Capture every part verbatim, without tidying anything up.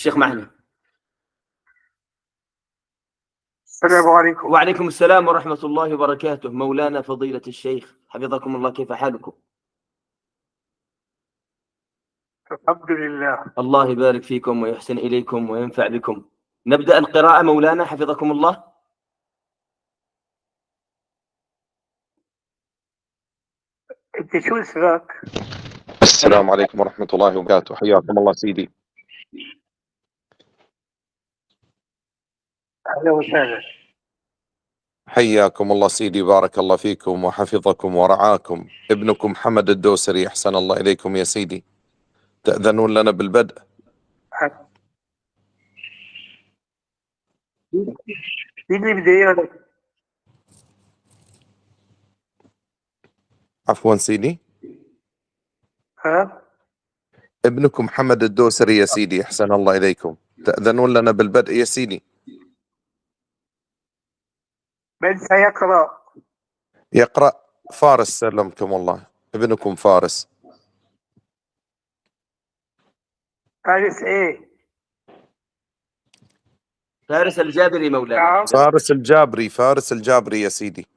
الشيخ معنا. السلام عليكم. وعليكم السلام ورحمة الله وبركاته. مولانا فضيلة الشيخ حفظكم الله، كيف حالكم؟ الحمد لله. الله يبارك فيكم ويحسن إليكم وينفع بكم. نبدأ القراءة مولانا حفظكم الله. انت شو اسمك؟ السلام عليكم ورحمة الله وبركاته. حياكم الله سيدي. اهلا وسهلا. حياكم الله سيدي، بارك الله فيكم وحفظكم ورعاكم. ابنكم محمد الدوسري، أحسن الله إليكم يا سيدي. تأذنون لنا بالبدء؟ مين اللي بده اياه؟ عفوا سيدي. ها؟ ابنكم محمد الدوسري يا سيدي، أحسن الله إليكم. تأذنون لنا بالبدء يا سيدي؟ من سيقرأ؟ يقرأ فارس سلمكم الله، ابنكم فارس. فارس ايه؟ فارس الجابري مولانا. نعم. فارس الجابري، فارس الجابري يا سيدي.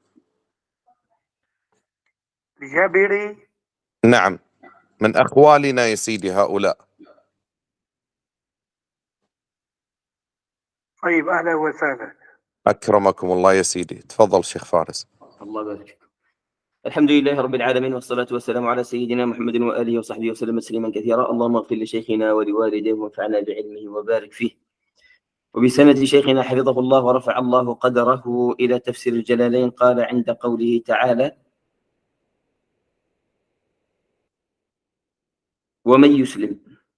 الجابري. نعم، من أخوالنا يا سيدي هؤلاء. طيب اهلا وسهلا. أكرمكم الله يا سيدي. تفضل شيخ فارس. الله يبارك فيكم. الحمد لله رب العالمين، والصلاة والسلام على سيدنا محمد وآله وصحبه وسلم تسليما كثيرا. اللهم اغفر لشيخنا ولوالديه وانفعنا بعلمه وبارك فيه. وبسند شيخنا حفظه الله ورفع الله قدره إلى تفسير الجلالين. قال عند قوله تعالى: ومن يسلم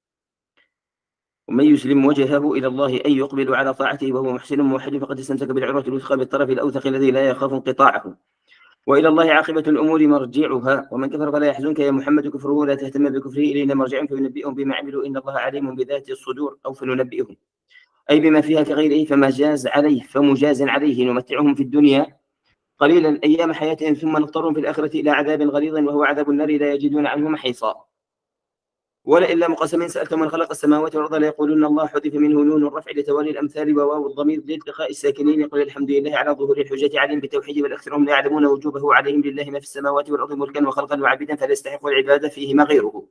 ومن يسلم وجهه إلى الله أي يقبل على طاعته وهو محسن موحد فقد استمسك بالعروة الوثقى بالطرف الأوثق الذي لا يخاف انقطاعه، وإلى الله عاقبة الأمور مرجعها. ومن كفر فلا يحزنك يا محمد كفره ولا تهتم بكفره، إلينا مرجعهم فينبئهم بما عملوا إن الله عليم بذات الصدور، أو فننبئهم أي بما فيها كغيره فمجاز عليه فمجاز عليه. نمتعهم في الدنيا قليلا أيام حياتهم ثم نضطرهم في الآخرة إلى عذاب غليظ وهو عذاب النار لا يجدون عنه محيصا. ولا إلا مقسمين سألت من خلق السماوات والأرض ليقولون الله، حذف منه نون الرفع لتوالي الأمثال وواو الضمير لالتقاء الساكنين. يقول الحمد لله على ظهور الحجة عليهم بالتوحيد، بل أكثرهم لا يعلمون وجوبه. عليهم لله ما في السماوات والأرض ملكا وخلقا وعبيدا فلا يستحق العبادة فيهما غيره.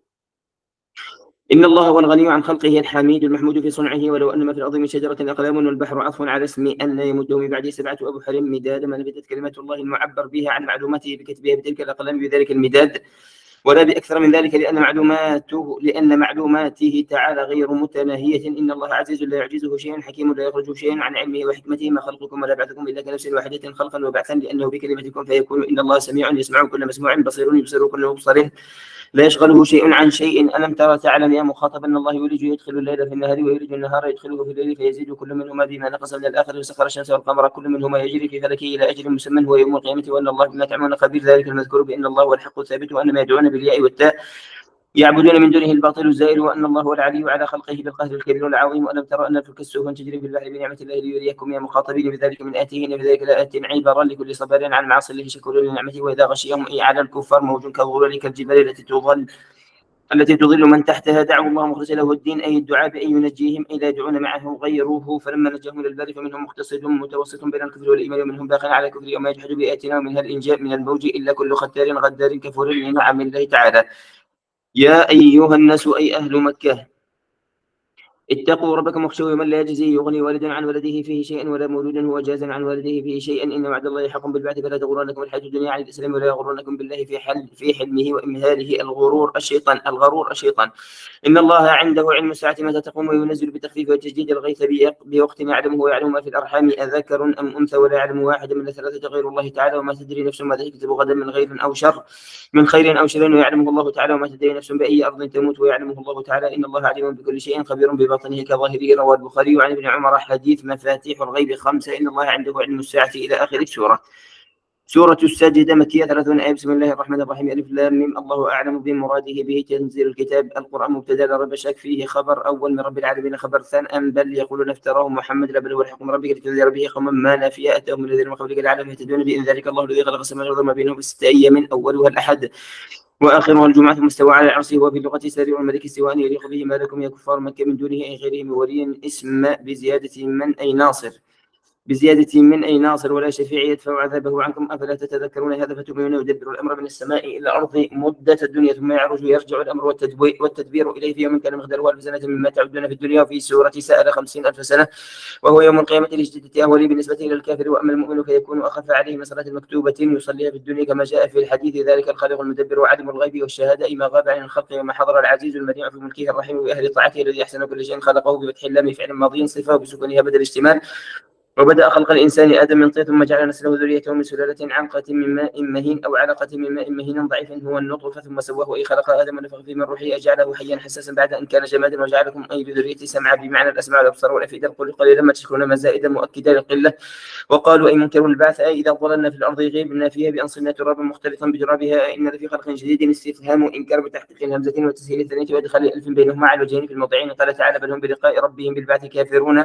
إن الله هو الغني عن خلقه الحميد المحمود في صنعه. ولو أن ما في الأرض من شجرة أقلام والبحر عطف على اسم أن لا يمده من بعده سبعة أبحر مدادا ما نفدت كلمات الله المعبر بها عن معلوماته بكتبها بتلك الأقلام بذلك المداد، ولا بأكثر من ذلك، لأن معلوماته لأن معلوماته تعالى غير متناهية. إن الله عزيز لا يعجزه شيء، حكيم لا يخرج شيء عن علمه وحكمته. ما خلقكم ولا بعثكم إلا كنفس واحدة خلقا وبعثا، لأنه بكلمتكم فيكون. إن الله سميع يسمع كل مسموع، بصير يبصر كل مبصر، لا يشغله شيء عن شيء. ألم ترى تعلم يا مخاطب أن الله يولج يدخل الليل في النهار ويولج النهار يدخله في الليل فيزيد كل منهما بما نقص من الآخر. وسخر الشمس والقمر كل منهما يجري في فلكه إلى أجل مسمى هو يوم القيامة، وأن الله بما تعملون خبير. ذلك المذكور بأن الله هو الحق الثابت، وأن ما يدعون بالياء والتاء يعبدون من دونه الباطل الزائر، وأن الله هو العلي على خلقه بالقهر الكبير العظيم. ألم ترى أن الفلك السفن تجري في البحر بنعمة الله ليريكم يا مخاطبين بذلك من آته إن بذلك لآت عبرا لكل صبر عن معاصي الله شكور لنعمته. وإذا غشيهم أي على الكفار موج كالظلال كالجبال التي تظل التي تضل من تحتها دعوا الله مخلصا له الدين، أي الدعاء بأن ينجيهم أي لا يدعون معه غيره. فلما نجاهم إلى البر فمنهم مقتصد متوسط بين الكفر والإيمان، ومنهم باق على الكفر وما يجحد بآياتنا، ومنها الإنجاء من الموج إلا كل ختار غدار كفور لنعم الله تعالى. يا أيها الناس أي أهل مكة اتقوا ربكم واخشوا يوما لا يجزي يغني والد عن ولده فيه شيئا ولا مولود هو جاز عن والده فيه شيئا. إن وعد الله حق بالبعث فلا تغرنكم الحياة الدنيا عن الإسلام ولا يغرنكم بالله في حل في حلمه وإمهاله. الغرور الشيطان الغرور الشيطان. إن الله عنده علم الساعة متى تقوم وينزل بالتخفيف وتجديد الغيث بوقت يعلمه ويعلم ما في الأرحام أذكر أم أنثى ولا يعلم واحد من الثلاثة غير الله تعالى. وما تدري نفس ماذا تكتب غدا من غير أو شر من خير أو شر ويعلمه الله تعالى. وما تدري نفس بأي أرض تموت ويعلمه الله تعالى. إن الله عليم بكل شيء خبير بباطنه كظاهره. رواه البخاري وعن ابن عمر حديث مفاتيح الغيب خمسة إن الله عنده علم الساعة إلى آخر السورة. سورة السجدة مكية ثلاثون آية. بسم الله الرحمن الرحيم. ألف لام ميم. الله أعلم بمراده به تنزيل الكتاب. القرآن مبتدأ لا ريب شك فيه. خبر أول من رب العالمين. خبر ثاني أم بل يقولون افتراه محمد لا بل هو الحق من ربك لتنذر به قوما ما نافيا أتاهم من الذين من قبلك لعلهم يهتدون بإذن ذلك الله الذي خلق السماوات والأرض وما بينهما في ستة أيام أولها الأحد وآخرها الجمعة ثم استوى على عرشه وفي اللغة سريع الملك استواء يليق به ما لكم يا كفار مكة من دونه أي غيرهم ولي اسم بزيادة من أي ناصر بزيادة من أي ناصر ولا شفيع يدفع عذابه عنكم أفلا تتذكرون هذا فتؤمنون يدبر الأمر من السماء إلى الأرض مدة الدنيا ثم يعرج يرجع الأمر والتدبير إليه في يوم كان مقداره ألف سنة مما تعدون في الدنيا وفي سورة سأل خمسين ألف سنة وهو يوم القيامة لشدة أهوله بالنسبة إلى الكافر وأما المؤمن فيكون أخف عليه من صلاة مكتوبة يصليها في الدنيا كما جاء في الحديث ذلك الخالق المدبر وعالم الغيب والشهادة ما غاب عن الخلق وما حضر العزيز المنيع في ملكه الرحيم وأهل طاعته الذي أحسن كل شيء خلقه بفتح اللام فعل ماضي صفة وبسكونها بدل اشتمال. وبدأ خلق الإنسان آدم من طين ثم جعل نسله ذريته من سلالة علقة من ماء مهين أو علقة من ماء مهين ضعيف هو النطفة ثم سواه أي خلق آدم ونفخ فيه من روحه أجعله حيا حساسا بعد أن كان جمادا وجعلكم أي بذريته سمعا بمعنى الأسماع والأبصار والأفئدة قل قليلا ما تشكرون ما زائدا مؤكدا للقلة. وقالوا أي منكر البعث أي إذا ضللنا في الأرض غيبنا فيها بأنصنا ترابا مختلطا بترابها إن لفي خلق جديد استفهام إنكار بتحقيق الهمزة وتسهيل الثانية وإدخال الألف بينهما على الوجهين في الموضعين. قال تعالى بل هم بلقاء ربهم بالبعث كافرون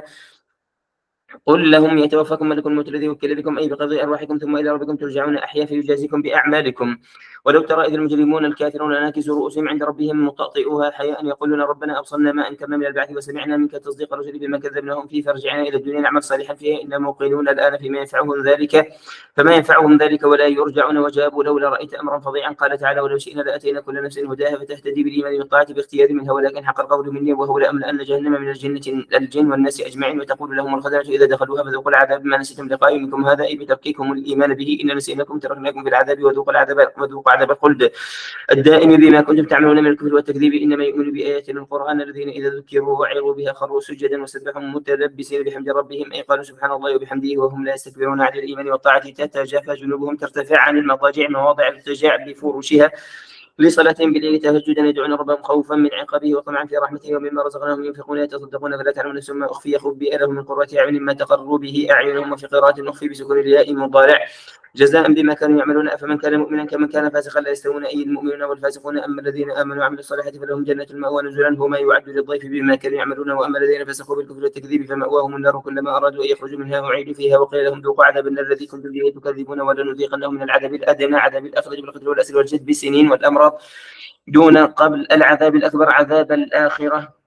قل لهم يتوفاكم ملك الموت الذي وكل بكم أي بقضاء أرواحكم ثم إلى ربكم ترجعون أحياء فيجازيكم بأعمالكم. ولو ترى إذ المجرمون الكافرون ناكسوا رؤوسهم عند ربهم مطأطئوها حياء يقولون ربنا أبصرنا ما أنكرنا من البعث وسمعنا منك تصديق الرسل بما كذبناهم فيه فارجعنا إلى الدنيا نعمل صالحا فيها إنا موقنون الآن فيما ينفعهم ذلك فما ينفعهم ذلك ولا يرجعون. وجابوا لولا رأيت أمرا فظيعا قال تعالى ولو شئنا لأتينا كل نفس هداها فتهتدي بالإيمان والطاعة باختيار منها ولكن حق القول مني وهو لأملأن جهنم من الجنة الجن والناس أجمعين. وتقول لهم الخزنة إذا دخلوها فذوقوا العذاب ما نسيتم لقاء يومكم هذا أي بتركيكم الإيمان به إن نسيناكم تركناكم في العذاب وذوقوا العذاب وذوقوا عذاب الخلد الدائم بما كنتم تعملون من الكفر والتكذيب إنما يؤمن بآياتنا القرآن الذين إذا ذكروا وعظوا بها خروا سجدا وسبحوا متلبسين بحمد ربهم أي قالوا سبحان الله وبحمده وهم لا يستكبرون عن الإيمان والطاعة تتجافى جنوبهم ترتفع عن المضاجع مواضع الارتجاع بفروشها لصلاتهم بالليل تهجدا يدعون ربهم خوفا من عقابه وطمعا في رحمته ومما رزقناهم ينفقون يتصدقون فلا تعلمون نفس ما أخفي خبئ لهم من قرة أعين ما تقر به أعينهم وفي قراءة أخفي بسكون الياء مضارع جزاء بما كانوا يعملون أفمن كان مؤمنا كمن كان فاسقا لا يستوون أي المؤمنون والفاسقون أما الذين آمنوا وعملوا الصالحات فلهم جنة المأوى نزلا هما يعد للضيف بما كانوا يعملون وأما الذين فسقوا بالكفر والتكذيب فمأواهم النار كلما أرادوا أن يخرجوا منها أعيدوا فيها وقيل لهم ذوقوا عذاب النار الذي كنتم به تكذبون ولنذيقنهم من العذاب الأدنى عذاب الأخرج بالقتل والأسر والجد بالسنين والأمراض دون قبل العذاب الأكبر عذاب الآخرة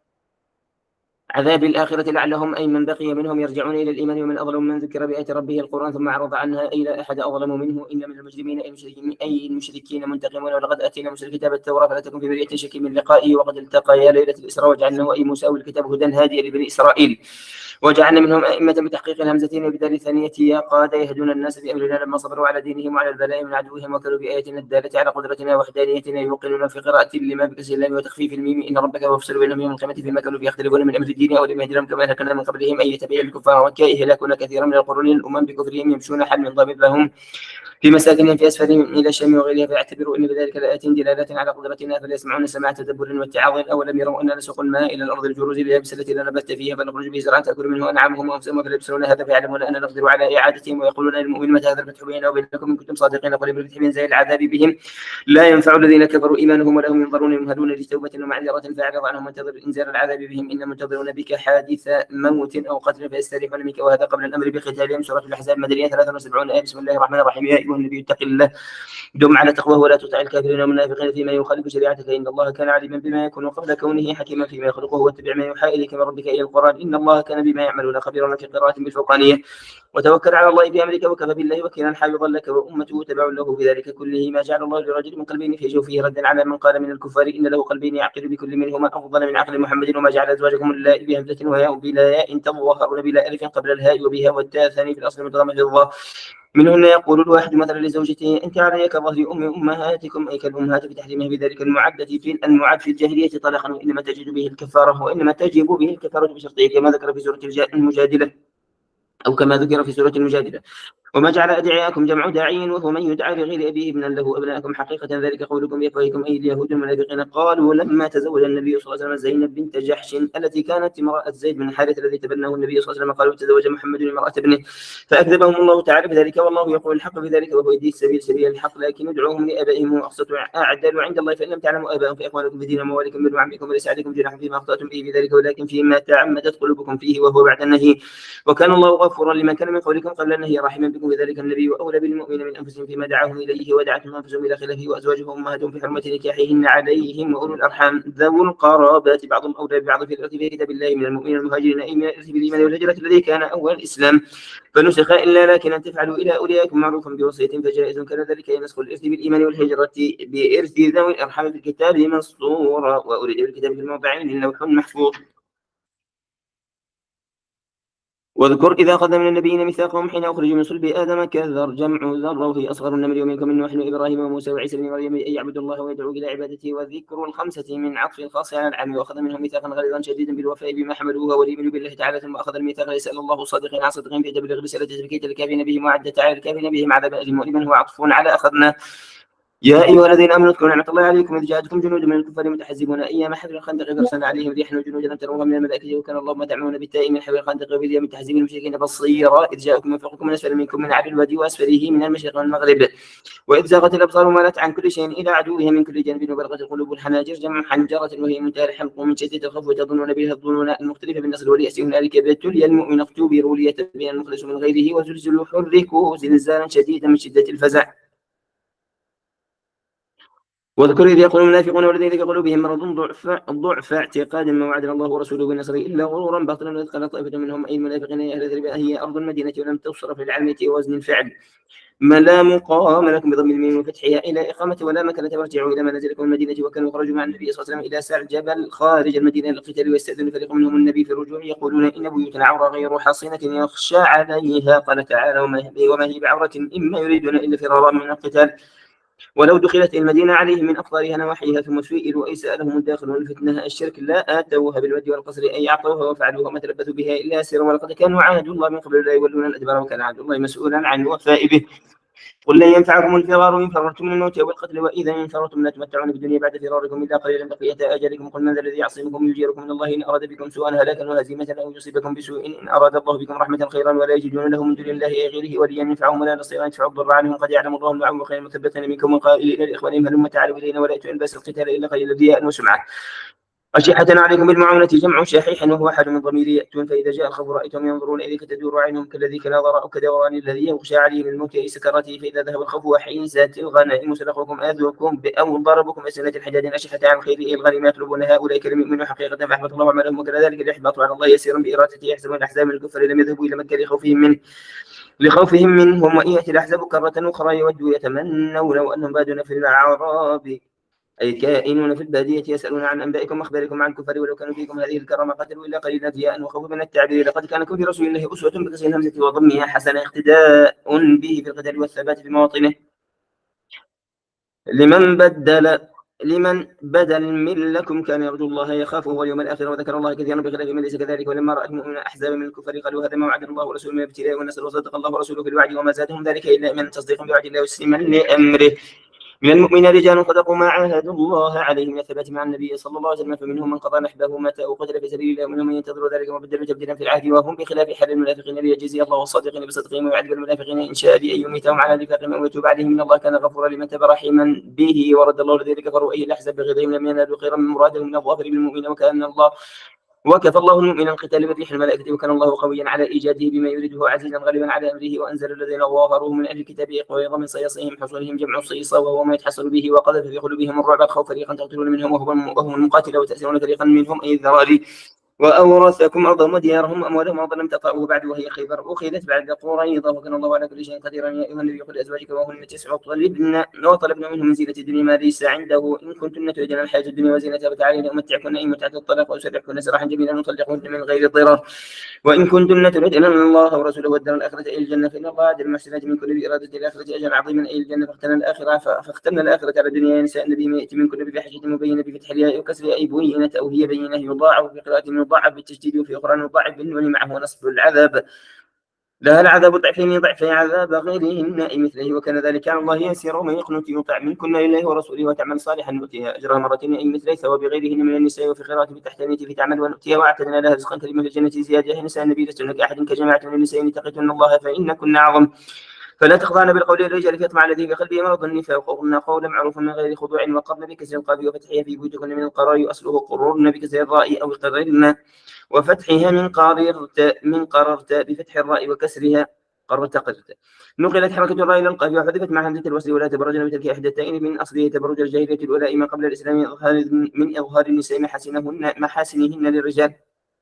عذاب الآخرة لعلهم أي من بقي منهم يرجعون إلى الإيمان ومن أظلم من ذكر بآيات ربه القرآن ثم أعرض عنها أي لا أحد أظلم منه إن من المجرمين أي المشركين أي المشركين منتقمون ولقد آتينا موسى الكتاب التوراة فلا تكن في مرية شك من لقائه وقد التقيا ليلة الإسراء وجعلناه أي موسى والكتاب هدى هاديا لبني إسرائيل وجعلنا منهم أئمة بتحقيق الهمزتين وبدال الثانية يا قاد يهدون الناس بأمرنا لما صبروا على دينهم وعلى البلاء من عدوهم وكانوا بآياتنا الدالة على قدرتنا ووحدانيتنا يوقنون في قراءة لما بكسر اللام وتخفيف الميم إن ربك وفصل بينهم يوم القيامة فيما كانوا يختلفون من أمر الدين أو لم يهدهم كما أهلكنا من قبلهم أن يتبين الكفار وكائه هلاكنا كثيرا من القرون الأمم بكفرهم يمشون حل من ضابط لهم في مساكنهم في أسفلهم إلى الشام وغيرها فيعتبروا إن بذلك لآيات دلالات على قدرتنا فليسمعون سماع تدبر واتعاظ أولم يروا أننا نسوق الماء إلى الأرض الجرز اليابسة التي لا نبات فيها فنخرج به زرعا تأكل منه أنعامهم وأنفسهم فيبصرون هذا فيعلمون أننا نقدر على إعادتهم ويقولون للمؤمن متى هذا الفتح بيننا وبينكم إن كنتم صادقين قل بالفتح من زي العذاب بهم لا ينفع الذين كفروا إيمانهم ولهم ينظرون يمهدون لتوبة ومعذرة فأعرض عنهم وانتظر إنزال العذاب بهم إن منتظرون بك حادث موت أو قتل فيستريحون منك وهذا قبل الأمر بقتالهم سورة الأحزاب مدنية ثلاثة وسبعين آية بسم الله الرحمن الرحيم يا أيها النبي اتق الله دم على تقواه ولا تطع الكافرين والمنافقين فيما يخالف شريعتك إن الله كان عليما بما يكون قبل كونه حكيما فيما يخلقه واتبع ما يوحى إليك من ربك إلى القرآن إن الله كان بما يعملون خبيرا في قراءة بالفرقانية وتوكل على الله بأمرك وكفى بالله وكيلا حافظا لك وأمته تبع له في ذلك كله ما جعل الله لرجل من قلبين في جوفه ردا على من قال من الكفار إن له قلبين يعقل بكل منهما أفضل من عقل محمد وما جعل أزواجكم اللائي بهمزة وهاء بلا ياء تظاهرون بلا ألف قبل الهاء وبها والتاء الثاني في الأصل مدغمة في الله منهن يقول الواحد مثلا لزوجته أنت علي كظهر أم أمهاتكم أي كالأمهات بتحريمها بذلك المعدة في المعد في الجاهلية طلاقا وإنما تجد به الكفارة وإنما تجب به الكفارة بشرطه كما ذكر في سورة المجادلة أو كما ذكر في سورة المجادلة وما جعل أدعياءكم جمع داعي وهو من يدعى لغير أبيه ابنا له أبناءكم حقيقة ذلك قولكم بأفواهكم أي اليهود المنافقين قالوا لما تزوج النبي صلى الله عليه وسلم زينب بنت جحش التي كانت امرأة زيد بن حارثة الذي تبناه النبي صلى الله عليه وسلم قالوا تزوج محمد امرأة ابنه فأكذبهم الله تعالى بذلك والله يقول الحق بذلك وهو يهدي السبيل سبيل الحق لكن ادعوهم لآبائهم وأقسط أعدل عند الله فإن لم تعلموا آباءهم فإخوانكم في دين ومواليكم بن عمكم وليس عليكم جناح فيما أخطأتم به بذلك ولكن فيما تعمدت قلوبكم فيه وهو بعد النهي وكان الله غفورا لمن كان من قولكم قبل النهي رحما بكم بذلك النبي أولى بالمؤمنين من أنفسهم فيما دعاهم إليه ودعتهم أنفسهم إلى خلافه وأزواجهم أمهاتهم في حرمة نكاحهن عليهم وأولو الأرحام ذو القرابات بعضهم أولى ببعض في الإرث في كتاب الله من المؤمنين المهاجرين أي من الإرث بالإيمان والهجرة الذي كان أول الإسلام فنسخ إلا لكن أن تفعلوا إلى أوليائكم معروفا بوصية فجائز كان ذلك ينسخ الإرث بالإيمان والهجرة بإرث ذوي الأرحام في الكتاب مسطورا وأريد بالكتاب في الموضعين اللوح محفوظ. واذكر إذا أخذ من النبيين ميثاقهم حين أخرجوا من صلب آدم كذر جمع ذر وهي أصغر النمل ومنكم من نوح وإبراهيم وموسى وعيسى بن مريم أن يعبدوا الله ويدعوا إلى عبادته وذكر الخمسة من عطف الخاص على العام وأخذ منهم ميثاقا غليظا شديدا بالوفاء بما حملوه وليؤمنوا بالله تعالى ثم أخذ الميثاق ليسأل الله صادقين عن صدقهم في تبليغ رسالة تزكية الكافرين بهم وعد تعالى الكافرين بهم عذاب أليم ولمن هو عطف على أخذنا يا أيها الذين آمنوا اذكروا نعمة الله عليكم إذ جاءتكم جنود من الكفار متحزبون أيام حفر الخندق فأرسلنا عليهم ريحا وجنودا لم تروها من الملائكة وكان الله ما تعملون بالتائب من حفر الخندق وباليم تحزيب المشركين بصيرا إذ جاءكم من فوقكم من أسفل منكم من عبد الوادي وأسفله من المشرق والمغرب وإذ زاغت الأبصار ومالت عن كل شيء إلى عدوها من كل جانب وبلغت القلوب الحناجر جمع حنجرة وهي منتهى الحلق من شدة الخوف وتظنون بها الظنون المختلفة بالنصر واليأس هنالك ابتلي المؤمن اختبروا ليتبين المخلص من غيره وزلزلوا حركوا زلزالا شديدا من شدة الفزع. واذكر إذ يقول المنافقون والذين في قلوبهم مرض ضعف ضعف اعتقاد ما وعدنا الله ورسوله بالنصر إلا غرورا باطلا وإذ قال طائفة منهم أي المنافقين يا أهل الذنب هي أرض المدينة ولم تصرف للعلمية وزن الفعل ما لا مقام لكم بضم الميم وفتحها إلى إقامة ولا مكانة وارجعوا إلى منازلكم المدينة وكانوا خرجوا مع النبي صلى الله عليه وسلم إلى سعر جبل خارج المدينة للقتال ويستأذن فريق منهم النبي في الرجوع يقولون إن بيوتنا عورة غير حصينة يخشى عليها قال تعالى وما هي بعورة إما يريدون إلا فرارا من القتال ولو دخلت المدينة عليهم من أقطارها نواحيها ثم سئلوا أي سألهم الداخلون الفتنة الشرك لا آتوها بالود والقصر أي أعطوها وفعلوها ما تلبثوا بها إلا سرا ولقد كانوا عاهدوا الله من قبل لا يولون الأدبار وكان عهد الله مسؤولا عن الوفاء به قل لن ينفعكم الفرار إن فررتم من الموت أو القتل وإذا إن فررتم لا تمتعون بالدنيا بعد فراركم إلا قليلا بقية أجلكم قل من ذا الذي يعصمكم يجيركم من الله إن أراد بكم سوءا هلاكا وهزيمة أو يصيبكم بسوء إن أراد الله بكم رحمة خيرا ولا يجدون له من دون الله غيره وليا ينفعهم ولا نصيرا يدفع الضر عنهم قد يعلم الله المعروف خير مثبتا منكم وقائلين لإخوانهم هلم تعالوا إلينا ولا يأتوا الباس القتال إلا قليلا رياء وسمعة أشحة عليكم بالمعونة جمع شحيح وهو أحد من ضمير يأتون فإذا جاء الخوف رأيتهم ينظرون إليك تدور عينهم كالذي كناظر أو كدوران الذي يغشى عليه من الموت أي سكراته فإذا ذهب الخوف وحيزت الغنائم سلخوكم آذوكم أو ضربكم أسنة الحجاج أشحة عن الخير أي الغنيمة يطلبون هؤلاء كلم يؤمنوا حقيقة فأحبط الله عملهم وكذا ذلك ليحبطوا على الله يسيرا بإرادته يحسبون الأحزاب من الكفر لم يذهبوا إلى مكة لخوفهم منه لخوفهم منهم وإن يأتي الأحزاب كرة أخرى يودوا يتمنوا لو أنهم بادون في الأعراب أي كائنون في البادية يسألون عن أنبائكم وأخباركم عن الكفار ولو كانوا فيكم هذه الكرامة قتلوا إلا قليلا رياء وخوفا من التعبير لقد كان لكم في رسول الله أسوة بكسر الهمزة وضمها حسنة اقتداء به في القتال والثبات في مواطنه لمن بدل لمن بدل من لكم كان يرجو الله يخافه واليوم الآخر وذكر الله كثيرا بخلاف من ليس كذلك ولما رأى المؤمنون أحزابا من الكفار قالوا هذا ما وعد الله ورسوله من ابتلاء والنصر وصدق الله ورسوله في الوعد وما زادهم ذلك إلا من تصديق بوعد الله وتسليما لأمره من المؤمنين رجال صدقوا ما عاهدوا الله عليه من الثبات مع النبي صلى الله عليه وسلم فمنهم من قضى نحبه مات أو قتل في سبيل الله ومنهم من ينتظر ذلك وبدلوا تبديلا في العهد وهم بخلاف حال المنافقين ليجزي الله الصادقين بصدقهم ويعذب المنافقين إن شاء بأن يميتهم على نفاقهم أو يتوب عليهم من الله كان غفورا لمن تاب رحيما به ورد الله الذين كفروا أي الأحزاب بغيظهم لم ينالوا خيرا من مرادهم من الظافر بالمؤمنين وكان الله وكفى الله المؤمن القتال بريح الملائكة وكان الله قويا على إيجاده بما يريده عزيزا غالبا على أمره وأنزل الذين ظاهروه من أهل الكتاب يقويض من صياصهم حصولهم جمع صيصة وهو ما يتحصل به وقذف في قلوبهم الرعب الخوف فريقا تقتلون منهم وهم المقاتل وتأسرون فريقا منهم أي الذراري وأورثكم أرضهم وديارهم أموالهم أرضا لم تطأوه بعد وهي خيبر أخذت بعد قريظة وكان الله على كل شيء قديرا يا أيها النبي قل لأزواجك وهن تسع طلبن وطلبنا منهم من زينة الدنيا ما ليس عنده إن كنتن تريدن الحياة الدنيا وزينتها فتعالين أمتعكن أي متعة الطلاق وأسرحكن سراحا جميلا نطلقهن من غير ضرر وإن كنتن تريدن الله ورسوله والدار الآخرة أي الجنة فإن الله عاد المحسنات من كل بإرادة الآخرة أجرا عظيما أي الجنة فاخترنا الآخرة فاخترنا الآخرة على الدنيا يا نساء النبي ما يأتي من كل بفاحشة مبينة بفتح الياء وكسر أي بينة أو هي بينة يضاعف في قراءة يضاعف بالتشديد وفي أخرى يضاعف بالنون معه نصب العذاب لها العذاب ضعفين ضعفي عذاب غيرهن أي مثله وكان ذلك على الله يسير. ومن يقنت يطع منكن لله ورسوله وتعمل صالحا نؤتيها أجرها مرتين أي مثل ثواب غيرهن من النساء. وفي قراءة بالتحتانية في تعمل ونؤتيها وأعتدنا لها رزقا كريما في الجنة زيادة. نساء النبي لستن كأحد كجماعة من النساء إن اتقيتن الله فإن كن أعظم. فلا تخضعن بالقول الرجال فيطمع الذي في قلبه مرض النفاق وقلنا قولا معروفا من غير خضوع وقرن بكسر القاف وفتحها في بيوتكن من القرار أصله قرورن بكسر الراء أو قررن وفتحها من قررت من قررت بفتح الراء وكسرها قررت قررت. نقلت حركة الراء إلى القاف وحذفت مع همزة الوصل ولا تبرجن بتلك إحدى التائين من أصله تبرج الجاهلية الأولى ما قبل الإسلام من إظهار النساء محاسنهن محاسنهن للرجال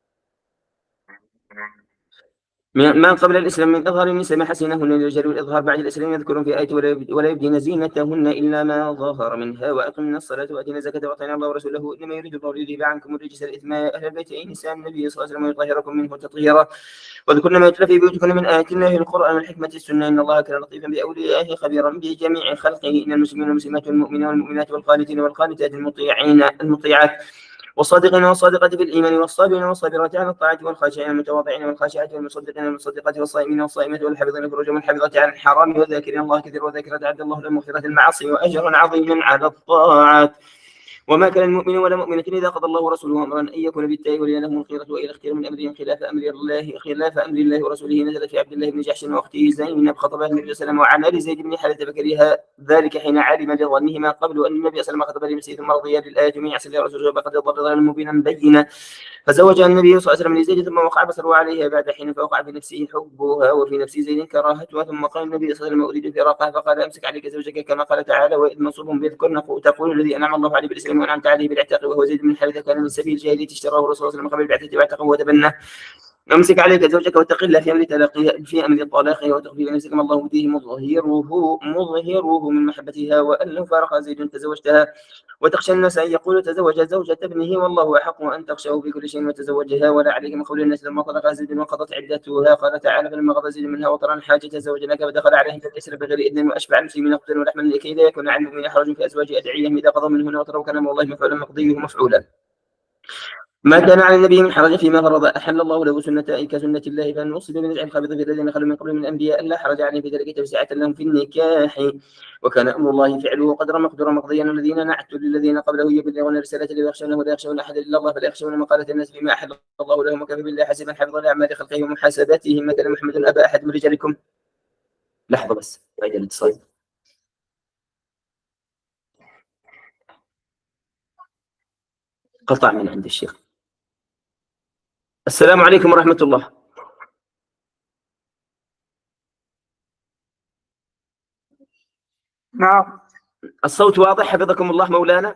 ما قبل الإسلام من إظهار النساء محاسنهن للرجال والإظهار بعد الإسلام يذكرون في آية ولا يبدين زينتهن إلا ما ظهر منها وأقمنا الصلاة وأتينا الزكاة وأطعنا الله ورسوله إنما يريد الله ليذهب عنكم الرجس الإثم أهل البيت أي نساء النبي صلى الله عليه وسلم ويطهركم منه تطهيرا. واذكرن ما يتلى في بيوتكن من آيات الله القرآن والحكمة السنة إن الله كان لطيفا بأوليائه خبيرا بجميع خلقه. إن المسلمين والمسلمات والمؤمنين والمؤمنات والقانتين والقانتات المطيعين المطيعات والصادقين والصادقات في الإيمان والصابرين والصابرات على الطاعة والخاشعين المتواضعين والخاشعات والمصدقين والمصدقات والصائمين والصائمات والحافظين فروجهم والحافظات عن الحرام والذاكرين الله كثيرا وذاكرات أعد الله لهم مغفرة المعاصي وأجرا عظيما على الطاعات. وما كان المؤمن ولا مؤمنة إذا قضى الله ورسوله أمرا أن يكون بالتائب ولهم الخيرة وإلى اختيار من أمرهم خلاف أمر الله خلاف أمر الله ورسوله نزل في عبد الله بن جحش وأخته زينب خطبها النبي صلى الله عليه وسلم وعن زيد بن حارثة فكرها ذلك حين علم لظنهما قبل أن النبي صلى الله عليه وسلم خطب لنفسه ثم رضي للآية من يعصي رسوله فقد ضل ضلالا مبينا بينا فزوج النبي صلى الله عليه وسلم لزيد ثم وقع بصره عليها بعد حين فوقع في نفسه حبها وفي نفس زيد كراهتها ثم قال النبي صلى الله عليه وسلم أريد فراقها فقال أمسك عليك زوجك كما قال تعالى وإذ منصوب بيذكرن تقول الذي أنعم الله عليه بالإسلام وأنعمت عليه بالعتاق وهو زيد بن حارثة كان من سبيل الجاهلية اشتراه الرسول صلى الله عليه وسلم قبل البعثة واعتقه وتبناه. أمسك عليك زوجك واتق الله في أمر تلاقيه في أمر طلاقه وتخفي بنفسك ما الله مبديه مظهره مظهره من محبتها وأن لو فارق زيد تزوجتها وتخشى الناس أن يقولوا تزوج زوجة ابنه والله أحق أن تخشاه في كل شيء وتزوجها ولا عليك من قول الناس لما طلق زيد وقضت عدتها قال تعالى فلما قضى زيد منها وطرا حاجة زوجناك فدخل عليهم فليسر بغير إذن وأشبع المسلمين قتلا ولحما لكي لا يكون عن المؤمنين حرج في أزواج أدعيهم إذا قضوا منهن وتروا كلام الله مفعولا مقضيه مفعولا. ما كان على النبي من حرج فيما فرض أحل الله له سنة كسنة الله فأن نصب بنزع الخابض في الذين خلوا من قبل من الأنبياء لا حرج عليهم في ذلك توسعة لهم في النكاح وكان أمر الله فعله قدر مقدورا مقضيا. الذين نعتوا للذين قبله يبلغون الرسالة لا يخشون ولا يخشون أحد إلا الله فلا يخشون مقالة الناس فيما أحل الله لهم وكفى بالله حسبا حفظا لأعمال خلقه ومحاسباتهم. ما كان محمد أبا أحد من رجالكم. لحظة بس بعد الاتصال. قطع من عند الشيخ. السلام عليكم ورحمة الله. نعم. الصوت واضح حفظكم الله مولانا.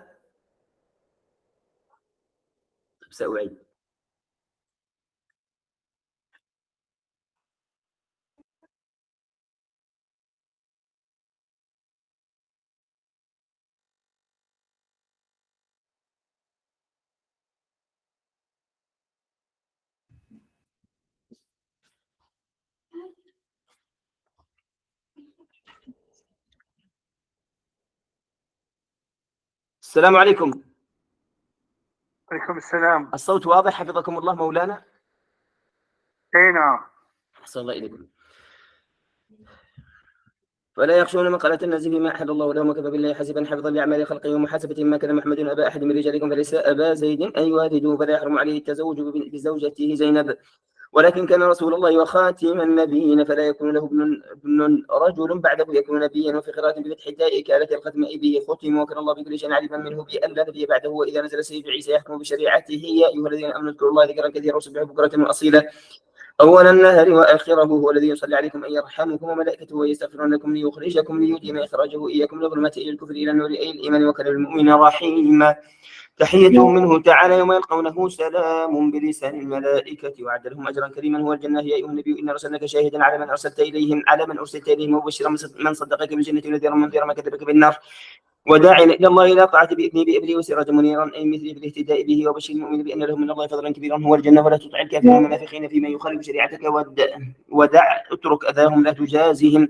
سأعيد. السلام عليكم. عليكم السلام. الصوت واضح حفظكم الله مولانا. اي نعم. أحسن الله إليكم. فلا يخشون مقالة الناس فيما أحل الله لهم وكفى بالله حسبا حفظا لأعمال خلقه ومحاسبة. ما كان محمد أبا أحد من رجالكم فليس أبا زيد أي والده فلا يحرم عليه التزوج بزوجته زينب ولكن كان رسول الله وخاتم النبيين فلا يكون له ابن, ابن رجل بعده يكون نبيا. وفي قراءة بفتح التاء كالة الختم أي به ختم وكان الله بكل شيء عليما منه بأن لا نبي بعده. وإذا نزل سيد عيسى يحكم بشريعته يا أيها الذين آمنوا اذكروا الله ذكرا كثيرا وسبحوا بكرة وأصيلا أول النهر وآخره هو الذي يصلي عليكم أن يرحمكم وملائكته ويستغفرون لكم ليخرجكم ليتم إخراجه إياكم من الظلمات إلى الكفر إلى النور أي الإيمان وكان المؤمن رحيما. تحيتهم منه تعالى يوم يلقونه سلام بلسان الملائكة وعد لهم أجرا كريما هو الجنة. يا أيها النبي إن رسلناك شاهدا على من أرسلت إليهم على من أرسلت إليهم وبشرا من صدقك بالجنة ونذيرا منذرا ما كذبك بالنار وداعيا إلى الله إلى طاعة بإذنه بإبلي وسراجا منيرا أي مثل في الاهتداء به وبشر المؤمن بأن لهم من الله فضلا كبيرا هو الجنة. ولا تطع الكافرين والمنافقين فيما يخالف شريعتك ودع, ودع اترك أذاهم لا تجازهم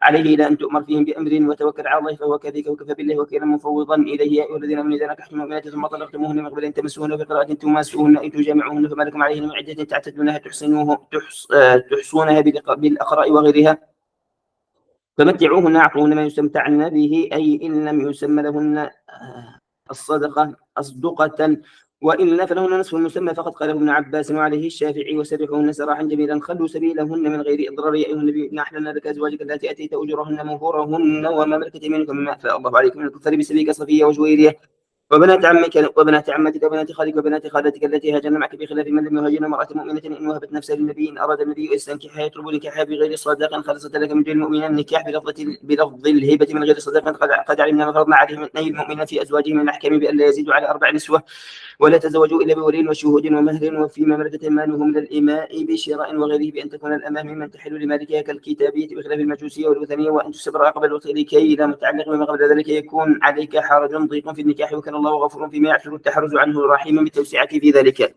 عليه إلى أن تؤمر فيهم بأمر وتوكل على الله فهو كذلك وكفى بالله وكيلا مفوضا إليه. يا أيها الذين آمنوا إذا نكحتم المؤمنات ثم طلقتموهن من قبل أن تمسوهن في قراءة تماسوهن أي تجامعوهن فما لكم عليهن من عدة تعتدونها تحصنوه تحص تحصونها بالأقراء وغيرها فمتعوهن أعطوهن ما يستمتعن به أي إن لم يسمى لهن الصدقة أصدقة وإلا فلهن نصف المسمى فقد قاله ابن عباس وعليه الشافعي وسرحوهن سراحا جميلا خلوا سبيلهن من غير إضرار. يا أيها النبي إنا أحللنا لك أزواجك التي أتيت أجورهن مهورهن وما ملكت يمينكم مما أفاء الله عليكم من الكفار بسبيك صفية وجويرية وبنات عمك وبنات عمتك وبنات خالك وبنات خالتك التي هاجرن معك بخلاف من لم يهاجرن امرأة مؤمنة إن وهبت نفسها للنبي إن أراد النبي أن يستنكحها يطلب نكاحها بغير صداق خالصة لك من دون المؤمنين النكاح بلفظ بلفظ الهبة من غير صداق قد علمنا ما فرضنا عليهم أي المؤمنين في أزواجهم من الأحكام بأن لا يزيدوا على أربع نسوة ولا تزوجوا إلا بولي وشهود ومهر وفيما ملكت أيمانهم من الإماء بشراء وغيره بأن تكون الأمام ممن تحل لمالكها كالكتابية بخلاف المجوسية والوثنية وأن تسبر عقب الوصل لكي لا متعلق بما قبل ذلك يكون عليك حرج ضيق في النكاح وكان الله غفور فيما يعشر التحرز عنه رحيما بالتوسعة في ذلك.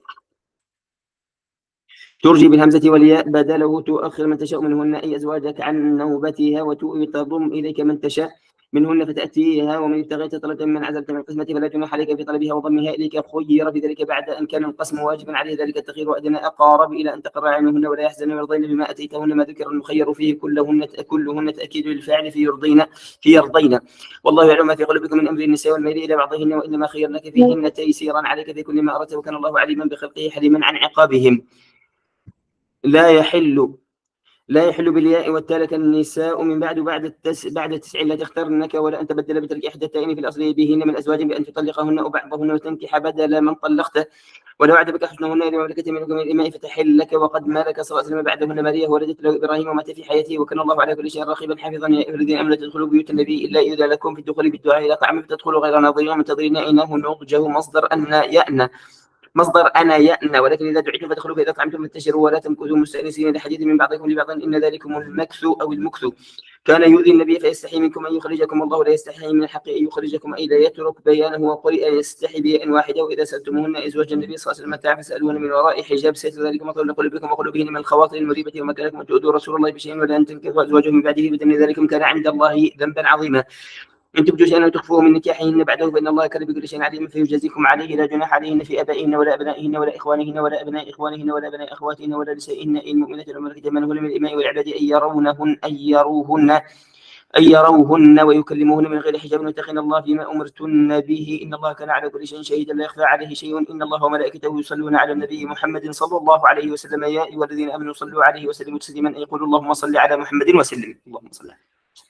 ترجي بالهمزة والياء بدله تؤخر من تشاء منهن أي أزواجك عن نوبتها وتؤوي تضم إليك من تشاء منهن فتأتيها ومن ابتغيت طلبا من عزلت من القسمة فلا جناح عليك في طلبها وضمها إليك خير في ذلك بعد أن كان القسم واجبا عليه ذلك التخير وأدنى أقارب إلى أن تقر عينهن ولا يحزن ويرضين بما أتيتهن ما ذكر المخير فيه كلهن كلهن تأكيد للفاعل في يرضين في يرضين والله يعلم ما في قلوبكم من أمر النساء والميل إلى بعضهن وإنما خيرنك فيهن تيسيرا عليك في كل ما أردت وكان الله عليما بخلقه حليما عن عقابهم. لا يحل لا يحل بالياء والتالة النساء من بعد بعد التس بعد التسع لا تختارنك ولا أن تبدل بترك إحدى التائين في الأصل بهن من أزواج بأن تطلقهن أو بعضهن وتنكح بدل من طلقته ولو أعجبك حسنهن إلى مملكة منكم من الإماء فتحل لك وقد مالك صلى الله عليه وسلم بعدهن ماريا ولدت له إبراهيم ومات في حياته وكان الله على كل شيء رقيبا حافظا. يا أيها الذين آمنوا تدخلوا بيوت النبي إلا إذا لكم في الدخول بالدعاء إلى طعام فتدخلوا غير ناظرين ومنتظرين إنه نضجه مصدر أن يأنى مصدر أنا يأنى ولكن إذا دعيتم فادخلوا فإذا طعمتم فانتشروا ولا تمكثوا مستأنسين لحديث من بعضكم لبعض إن ذلكم المكث أو المكث كان يؤذي النبي فيستحي منكم أن يخرجكم والله لا يستحي من الحق أن يخرجكم أي لا يترك بيانه وقرئ يستحي بيان واحدة وإذا سألتموهن أزواج النبي صلى الله عليه وسلم متاعا فاسألوهن من وراء حجاب سيتر ذلك مطر لقلوبكم وقلوبهن من الخواطر المريبة وما كان لكم أن تؤذوا رسول الله بشيء ولا أن تنكحوا أزواجه من بعده بدون ذلكم كان عند الله ذنبا عظيما. إن تبدوا شيئا وتخفوه من نكاحهن بعده فإن الله كان بكل شيء عليما فيجازيكم عليه لا جناح عليهن في آبائهن ولا أبنائهن ولا إخوانهن ولا أبناء إخوانهن ولا أبناء أخواتهن ولا نسائهن المؤمنات الملكة أيمانهن من الإماء والعباد أن يرونهن أن يروهن أن يروهن ويكلموهن من غير حجاب واتقين الله فيما أمرتن به إن الله كان على كل شيء شهيدا لا يخفى عليه شيء إن الله وملائكته يصلون على النبي محمد صلى الله عليه وسلم يا أيها الذين آمنوا صلوا عليه وسلموا تسليما يقول اللهم صل على محمد وسلم. اللهم صل على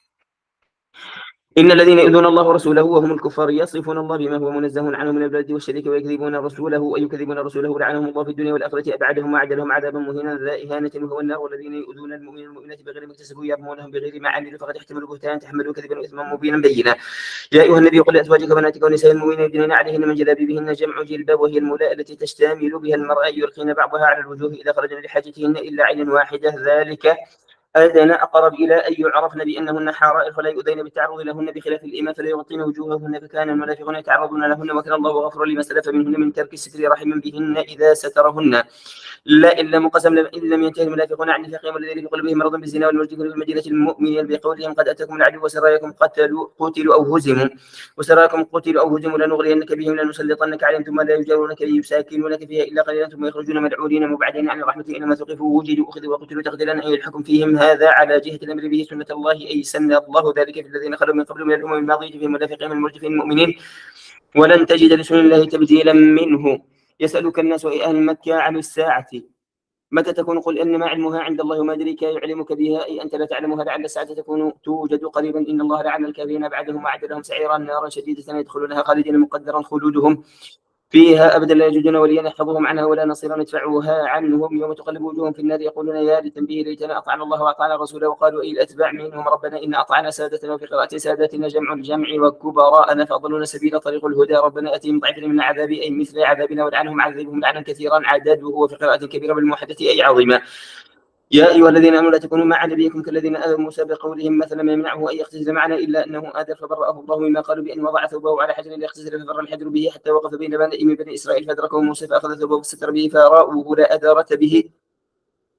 إن الذين يؤذون الله ورسوله وهم الكفار يصفون الله بما هو منزه عنه من البلد والشرك ويكذبون رسوله ويكذبون رسوله لعنهم الله في الدنيا والآخرة أبعدهم وأعد لهم عذابا مهينا ذا إهانة وهو النار والذين يؤذون المؤمنين والمؤمنات بغير ما اكتسبوا يرمونهم بغير ما عملوا فقد احتملوا بهتانا تحملوا كذبا وإثما مبينا بينا. يا أيها النبي قل لأزواجك وبناتك ونساء المؤمنين يدنين عليهن من جلابيبهن جمع جلباب وهي الملاء التي تشتمل بها المرأة يلقين بعضها على الوجوه إذا خرجن لحاجتهن إلا عين واحدة ذلك أدنى أقرب إلى أن يعرفن بأنهن حرائر فلا يؤذين بالتعرض لهن بخلاف الإماء فلا يغطين وجوههن فكان المنافقون يتعرضون لهن وكان الله غفورا لما سلف منهن من ترك الستر رحما بهن إذا سترهن لا إلا مقسم إن لم ينتهي المنافقون عن نفاقهم والذين في قلوبهم مرض بالزنا والمرجفون في المدينة المؤمنين بقولهم قد أتاكم العدو وسراياكم قتلوا قتلوا أو هزموا وسراكم قتلوا أو هزموا لنغرينك بهم لنسلطنك عليهم ثم لا يجاورونك به يساكنونك فيها إلا قليلا ثم يخرجون مدعورين مبعدين عن الرحمة إنما ثقفوا وجدوا أخذوا وقتلوا تقتيلا أي الحكم فيهم هذا على جهة الأمر به سنة الله أي سن الله ذلك في الذين خلوا من قبل من الأمم الماضية في المنافقين والمرجفين المؤمنين ولن تجد لسنة الله تبديلا منه. يسألك الناس أي أهل مكة عن الساعة متى تكون قل إنما علمها عند الله وما أدريك يعلمك بها أي أنت لا تعلمها لعل الساعة تكون توجد قريبا إن الله لعن الكافرين بعدهم وأعد لهم سعيرا نارا شديدة يدخلونها خالدين مقدرا خلودهم فيها أبدا لا يجدون وليا يحفظهم عنها ولا نصيرا يدفعوها عنهم يوم تقلب وجوههم في النار يقولون يا ليتنبيه ليتنا أطعنا الله وأطعنا رسوله وقالوا أي الأتباع منهم ربنا إن أطعنا سادتنا وفي قراءة ساداتنا جمع الجمع وكبراءنا فأضلون سبيل طريق الهدى ربنا أتيهم ضعفا من العذاب أي مثل عذابنا ولعنهم عذابهم لعنا كثيرا عدده وفي قراءة كبيرة بالموحدة أي عظيمة. يا أيها الذين آمنوا لا تكونوا مع نبيكم كالذين آذوا موسى بقولهم مثلا ما يمنعه أن يقتتل معنا إلا أنه آذى فبرأه الله مما قالوا بأن وضع ثوبه على حجر ليقتتل ففر الحجر به حتى وقف بين بني بني إسرائيل فأدركه موسى فأخذ ثوبه فستر به فرأوه لا أدارة به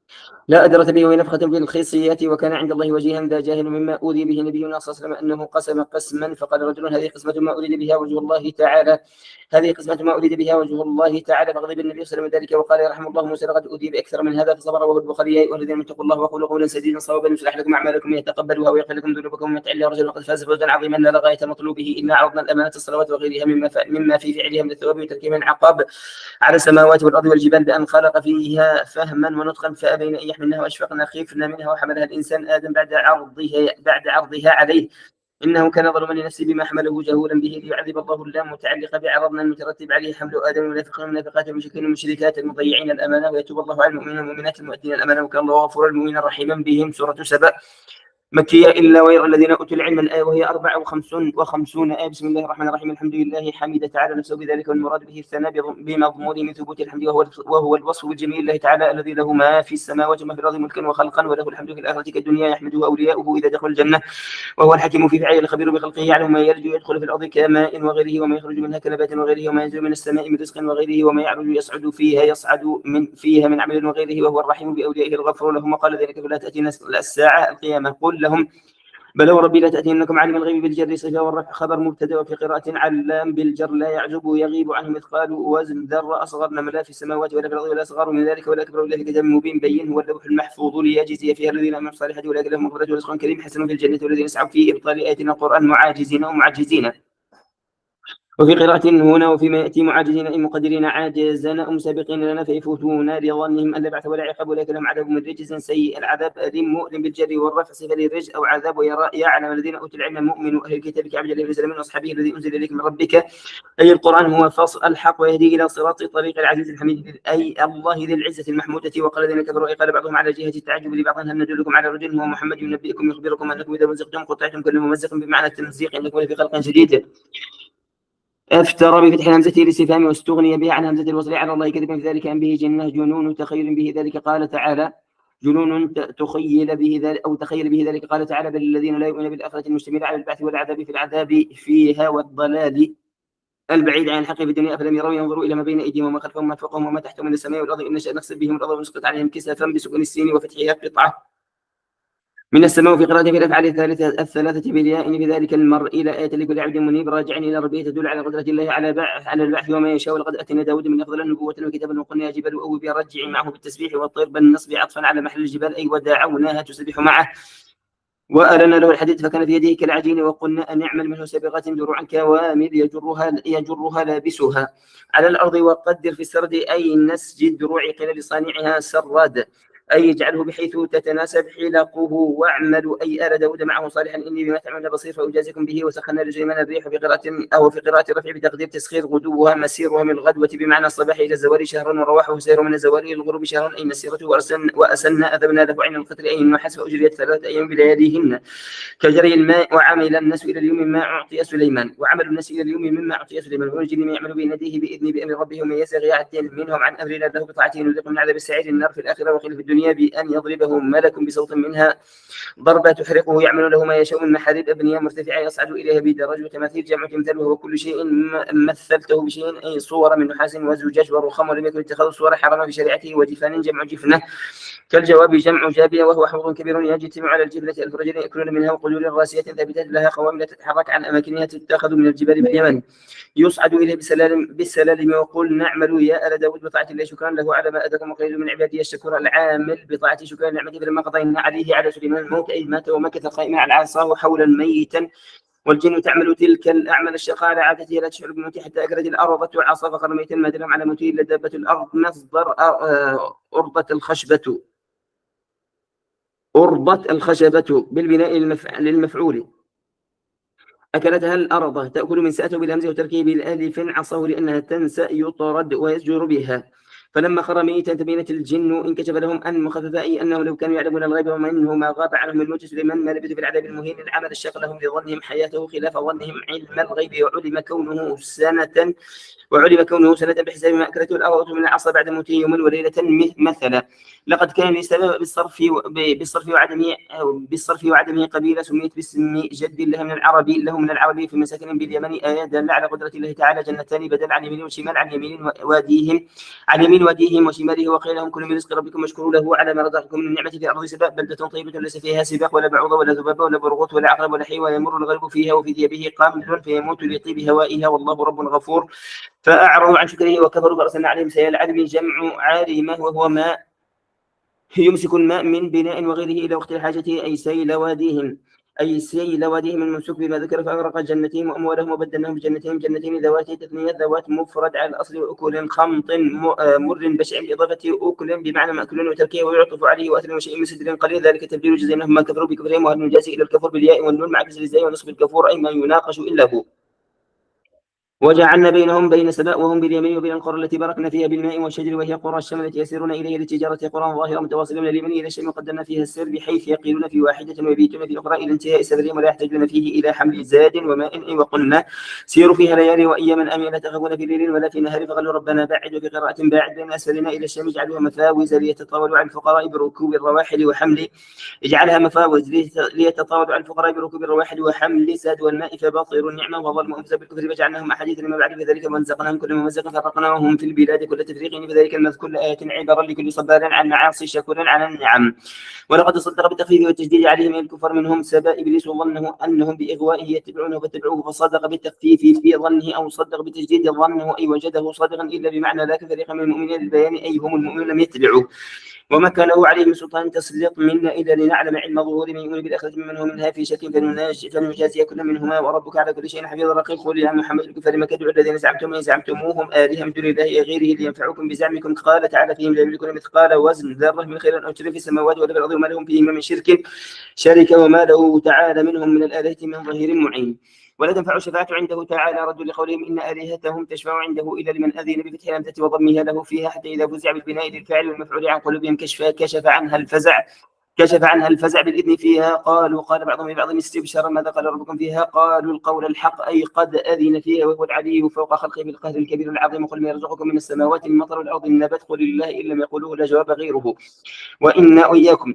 لا أدرة به ونفخة في الخصيات وكان عند الله وجيها ذا جاهل مما أوذي به نبينا صلى الله عليه وسلم أنه قسم قسما فقال رجل هذه قسمة ما أريد بها وجه الله تعالى هذه قسمة ما أريد بها وجه الله تعالى فغضب النبي صلى الله عليه وسلم ذلك وقال يرحم الله موسى لقد أوذي بأكثر من هذا فصبر وهو البخاري والذين اتقوا الله وقولوا قولا سديدا صوابا يصلح لكم أعمالكم يتقبلها ويغفر لكم ذنوبكم ويطع الله رجلا وقد فاز فوزا عظيما لا غاية مطلوبه إلا عرضنا الأمانة الصلوات وغيرها مما مما في فعلها من الثواب وتركها من العقاب على السماوات والأرض والجبال بأن خلق فيها فهما ونطقا فأبين أن يحملنها وأشفقنا خفنا منها وحملها الإنسان آدم بعد عرضها بعد عرضها عليه إنه كان ظلما لنفسه بما حمله جهولا به ليعذب الله اللام متعلقة بعرضنا المترتب عليه حمل آدم والمنافقين والمنافقات والمشركين والمشركات المضيعين الأمانة ويتوب الله على المؤمنين والمؤمنات المؤدين الأمانة وكان الله غفورا المؤمنين رحيما بهم. سورة سبأ مكية إلا ويرى الذين أوتوا العلم الآية وهي أربع وخمسون وخمسون آية. بسم الله الرحمن الرحيم الحمد لله حمد تعالى نفسه بذلك والمراد به الثناء بمضمونه من ثبوت الحمد وهو وهو الوصف الجميل لله تعالى الذي له ما في السماوات وما في الأرض ملكا وخلقا وله الحمد في الآخرة كالدنيا يحمده أولياؤه إذا دخلوا الجنة وهو الحكيم في فعله الخبير بخلقه يعلم ما يلج يدخل في الأرض كماء وغيره وما يخرج منها كنبات وغيره وما ينزل من السماء من رزق وغيره وما يعرج يصعد فيها يصعد من فيها من عمل وغيره وهو الرحيم بأوليائه الغفور لهم وقال ذلك فلا تأتينا الساعة القيامة قل لهم بل وربي لا تأتينكم عالم الغيب بالجر صفة والرفع خبر مبتدأ وفي قراءة علام بالجر لا يعجب يغيب عنه مثقال وزن ذرة أصغر لا في السماوات ولا في الأرض ولا أصغر من ذلك ولا أكبر إلا في كتاب مبين بين هو اللوح المحفوظ ليجزي فيها الذين آمنوا بالصالحات أولئك لهم مغفرة ورزق كريم حسن في الجنة والذين يسعوا في إبطال آياتنا القرآن معاجزين ومعجزين. وفي قراءة هنا وفيما يأتي معاجزين أي مقدرين عاجزين أم سابقين لنا فيفوتون لظنهم أن لا بعث ولا عقاب ولكن لهم عذاب من رجز سيء العذاب أليم مؤلم بالجر والرفع صفة للرجز أو عذاب ويرى يعلم الذين أوتوا العلم المؤمن أهل الكتاب كعبد الله نزل من أصحابه الذي أنزل إليك من ربك أي القرآن هو فصل الحق ويهدي إلى صراط طريق العزيز الحميد أي الله ذي العزة المحمودة. وقال الذين كفروا قال بعضهم على جهة التعجب لبعض هل ندلكم على رجل هو محمد ينبئكم يخبركم أنكم إذا مزقتم قطعتم كل ممزق بمعنى التمزيق إنكم في خلق جديد. افترى بفتح الهمزة الاستفهام واستغني بها عن همزة الوصل على الله كذبا في ذلك أن به جنة جنون تخيل به ذلك قال تعالى جنون تخيل به ذلك أو تخيل به ذلك قال تعالى بل الذين لا يؤمنون بالآخرة المشتملة على البعث والعذاب في العذاب فيها والضلال البعيد عن الحق في الدنيا أفلم يروا ينظروا إلى ما بين أيديهم وما خلفهم وما فوقهم وما تحتهم من السماء والأرض إن نشأ نخسف بهم الأرض ونسقط عليهم كسفا بسكون السين وفتحها قطعة من السماء وفي قراءة في الأفعال الثالثة الثلاثة بالياء في ذلك المرء إلى آية لكل عبد منيب راجع إلى ربه تدل على قدرة الله على بعث على البعث وما يشاء ولقد أتينا داود من أفضل النبوة وكتابا وقلنا يا جبال أوبي رجعي معه بالتسبيح والطير بالنصب عطفا على محل الجبال أي ودعوناها تسبح معه وألنا له الحديد فكان في يده كالعجين وقلنا أن نعمل منه سابغات دروعا كوامل يجرها يجرها لابسها على الأرض وقدر في السرد أي نسج الدروع قيل لصانعها سراد أي يجعله بحيث تتناسب حلقه واعملوا أي آل داود معه صالحا إني بما تعملون بصير فأجازكم به وسخنا لسليمان الريح في قراءة أو في قراءة رفع بتقدير تسخير غدوها مسيرها من الغدوة بمعنى الصباح إلى الزوال شهرا ورواحه سير من الزوال إلى الغروب شهرا أي مسيرته وأسن وأسنا أذبنا له عين القتل أي النحاس فأجريت ثلاثة أيام بلياليهن كجري الماء وعمل الناس إلى اليوم ما أعطي سليمان وعمل الناس إلى اليوم مما أعطي سليمان ويجري من يعمل بيده بإذن بأمر ربه ومن يسر يعدل منهم عن أمر الله له بطاعته نذيق من عذاب السعير النار في الآخرة وقيل في الدنيا بأن يضرب ضربه ملك بصوت منها ضربة تحرقه يعمل له ما يشاء من محاريب أبنية مرتفعة يصعد إليها بدرج وتماثيل جمع تمثال وهو كل شيء مثلته بشيء أي صور من نحاس وزجاج ورخام ولم يكن اتخاذ صور حرام في شريعته وجفان جمع جفنة كالجواب جمع جابية وهو حوض كبير يجتمع على الجبلة ألف رجل يأكلون منها وقدور راسية ثابتة لها قوام لا تتحرك عن أماكنها تتخذ من الجبال باليمن يصعد إليه بالسلالم بالسلالم ويقول نعمل يا آل داود بطاعة الله شكرا له على ما أتاكم وقليل من عبادي الشكور العامل بطاعته شكرا نعمته فلما قضينا عليه على سليمان الموت أي مات ومكث قائما على عصاه حولا ميتا والجن تعمل تلك الأعمال الشقاء على عادتها لا تشعر بالموت حتى أكلت الأرض وعصى فقر ميتا ما دلهم على موته إلا دابة الأرض مصدر أرضة الخشبة أرضت الخشبة بالبناء للمفعول أكلتها الأرض تأكل من سأته بالهمزة وتركيه بالألف عصاه لأنها تنسى يطرد ويسجر بها فلما خر ميتا تبينت الجن انكشف لهم أن مخففة أي أنه لو كانوا يعلمون الغيب ومنه ما غاب عنهم الموت سليمان ما لبثوا في العذاب المهين العمل الشاق لهم لظنهم حياته خلاف ظنهم علم الغيب وعلم كونه سنة وعلم كونه سنة بحساب ما أكلته الأرض من العصا بعد موته يوما وليلة مثلا لقد كان لسبب بالصرف بالصرف وعدمه بالصرف وعدمه قبيلة سميت باسم جد لها من العربي له من العربي في مساكن باليمن آية دل على قدرة الله تعالى جنتان بدل عن يمين وشمال عن يمين واديهم عن يمين واديهم وشماله وقيل لهم كلوا من رزق ربكم واشكروا له على ما رزقكم من النعمة في الأرض سباء بلدة طيبة ليس فيها سباق ولا بعوضة ولا ذبابة ولا برغوث ولا عقرب ولا حي ويمر الغرب فيها وفي ثيابه قامل فيموت لطيب هوائها والله رب غفور. فأعرضوا عن شكره وكفروا فأرسلنا عليهم سيل عذب جمع عارمة وهو ماء يمسك الماء من بناء وغيره إلى وقت الحاجة أي سيل واديهم أي سيل واديهم الممسوك بما ذكر فأغرق جنتهم وأموالهم وبدلناهم بجنتين جنتين ذوات تثنية ذوات مفرد على الأصل وأكل خمط مر بشع بإضافة أكل بمعنى مأكل وتركيه ويعطف عليه وأثر وشيء من سدر قليل ذلك تبديل جزيناهم ما كفروا بكفرهم وهل نجازي إلى الكفر بالياء والنون مع كسر الزاي ونصب الكفور أي ما يناقش إلا هو. وجعلنا بينهم بين سبأ وهم باليمين وبين القرى التي باركنا فيها بالماء والشجر وهي قرى الشام التي يسيرون إليها للتجارة قرى ظاهرة متواصلة من اليمن إلى الشام وقدرنا فيها السير بحيث يقيلون في واحدة ويبيتون في أخرى إلى انتهاء سفرهم ولا يحتاجون فيه إلى حمل زاد وماء وقلنا سيروا فيها ليالي وأياما آمنة لا تخافون في ليل ولا في نهار فقالوا ربنا باعد وفي قراءة باعد بين أسفلنا إلى الشام اجعلوها مفاوز ليتطاولوا عن الفقراء بركوب الرواحل وحمل اجعلها مفاوز ليتطاولوا عن الفقراء بركوب الرواحل وحمل ساد والماء فباطل النعمة وظلموا أنفسهم بالكفر فجعلناهم أحاديث لما بعد ذلك وانزقناهم كل ممزق فرقناهم في البلاد كل تفريق فذلك المذكور آية عبرا لكل صبار عن معاصي شكورا على النعم. ولقد صدق بالتخفيف والتجديد عليهم الكفر منهم سبا إبليس وظنه أنهم بإغوائه يتبعونه فاتبعوه فصدق بالتخفيف في ظنه أو صدق بتجديد ظنه أي وجده صادقا إلا بمعنى ذاك فريق من المؤمنين للبيان أي هم المؤمنون لم يتبعوه وما كان له عليه من سلطان تسليط منا إلا لنعلم علم ظهور من يؤمن بالآخرة ممن هو منها في شك فنجازي كل منهما وربك على كل شيء حفيظ رقيب. قل يا محمد الكفار ما كدعوا الذين زعمتم إن زعمتموهم آلهة من دون الله غيره لينفعوكم بزعمكم قال تعالى فيهم لا يملكون مثقال وزن ذرة من خير أو شر في السماوات ولا في الأرض وما لهم فيهما من شرك شرك وما له تعالى منهم من الآلهة من ظهير معين. ولا تنفع الشفاعة عنده تعالى رد لقولهم إن آلهتهم تشفع عنده إلا لمن أذن بفتح الهمزة وضمها له فيها حتى إذا فزع بالبناء للفاعل والمفعول عن قلوبهم كشف كشف عنها الفزع كشف عنها الفزع بالإذن فيها قالوا قال بعضهم لبعض استبشارا ماذا قال ربكم فيها قالوا القول الحق أي قد أذن فيها وهو العلي فوق خلقه بالقهر الكبير العظيم قل ما يرزقكم من السماوات من مطر والأرض النبات قل لله إن لم يقولوه لا جواب غيره وإنا وإياكم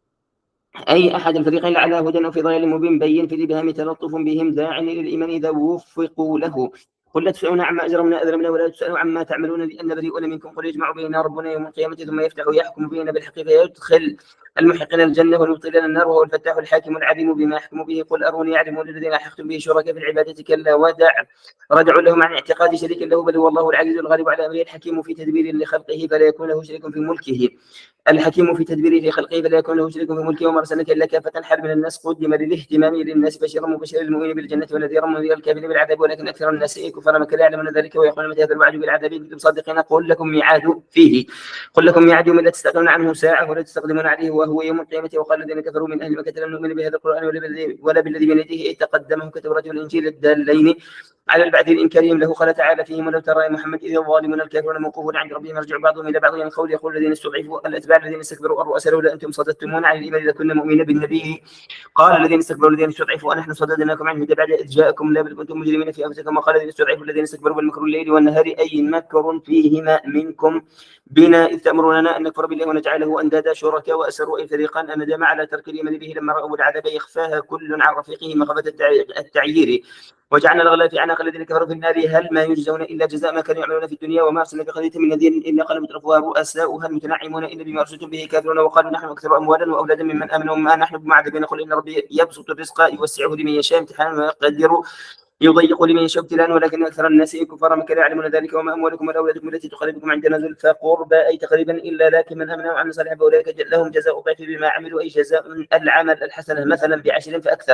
أي أحد الفريقين على هدى أو في ضلال مبين بين في الإبهام تلطف بهم داع إلى الإيمان إذا وفقوا له. قل لا تسألون عما أجرمنا أذرمنا ولا تسألوا عما تعملون لأن بريئون منكم قل يجمع بيننا ربنا يوم القيامة ثم يفتح يحكم بيننا بالحق فيدخل المحقين الجنة والمبطلين النار وهو الفتاح الحاكم العليم بما يحكم به. قل أروني يعلمون الذين ألحقتم به شركاء في العبادة كلا ودع ردع لهم عن اعتقاد شريك له بل هو الله العزيز الغالب على أمره الحكيم في تدبير لخلقه فلا يكون له شريك في ملكه الحكيم في تدبيره في خلقه فلا يكون له شريك في ملكه وما أرسلناك إلا كافة حرب من الناس قدم للاهتمام للناس بشيرا مبشرا للمؤمنين بالجنة ونذيرا منذرا الكافرين بالعذاب ولكن أكثر الناس كفرا ما كانوا يعلمون ذلك ويقولون متى هذا الوعد بالعذاب إن كنتم صادقين قل لكم ميعاد فيه قل لكم ميعاد يوم لا تستأخرون عنه ساعة ولا تستقدمون عليه وهو يوم القيامة وقال الذين كفروا من أهل مكة لن نؤمن بهذا القرآن ولا بالذي بين يديه تقدمه كتوراة والإنجيل الدالين على البعث الإنكارهم له. قال تعالى فيهم ولو ترى يا محمد إذ الظالمون الكافرون موقوفون عند ربهم يرجع بعضهم إلى بعض القول يقول الذين استضعفوا الأتباع الذين استكبروا الرؤساء لولا أنتم صددتمون عن الإيمان إذا كنا مؤمنين بالنبي قال الذين استكبروا الذين استضعفوا ونحن صددناكم عنه بعد إذ جاءكم لا بل كنتم مجرمين في أنفسكم وقال الذين استضعفوا الذين استكبروا بالمكر الليل والنهار أي مكر فيهما منكم بنا إذ تأمروننا أن نكفر بالله ونجعله أندادا شركاء وأسروا أي فريقا أندم على ترك الإيمان به لما رأوا العذاب يخفاها كل عن رفيقه مخافة التعيير وجعلنا الأغلال في أعناق الذين كفروا في النار هل ما يجزون إلا جزاء ما كانوا يعملون في الدنيا وما أرسلنا في قرية من نذير إلا قال مترفوها رؤساؤها المتنعمون إلا بما أرسلتم به كافرون وقالوا نحن أكثر أموالا وأولادا ممن آمنوا وما نحن بمعذبين قل إن ربي يبسط الرزق يوسعه لمن يشاء امتحانا ويقدر يضيق لمن يشاء ابتلاء ولكن أكثر الناس كفارا ما كانوا يعلمون ذلك وما أموالكم ولا أولادكم التي تقربكم عندنا زلفى قربى أي تقريبا إلا لكن من آمن وعمل صالحا فأولئك لهم جزاء ضعف بما عملوا أي جزاء العمل الحسنة مثلا بعشر فأكثر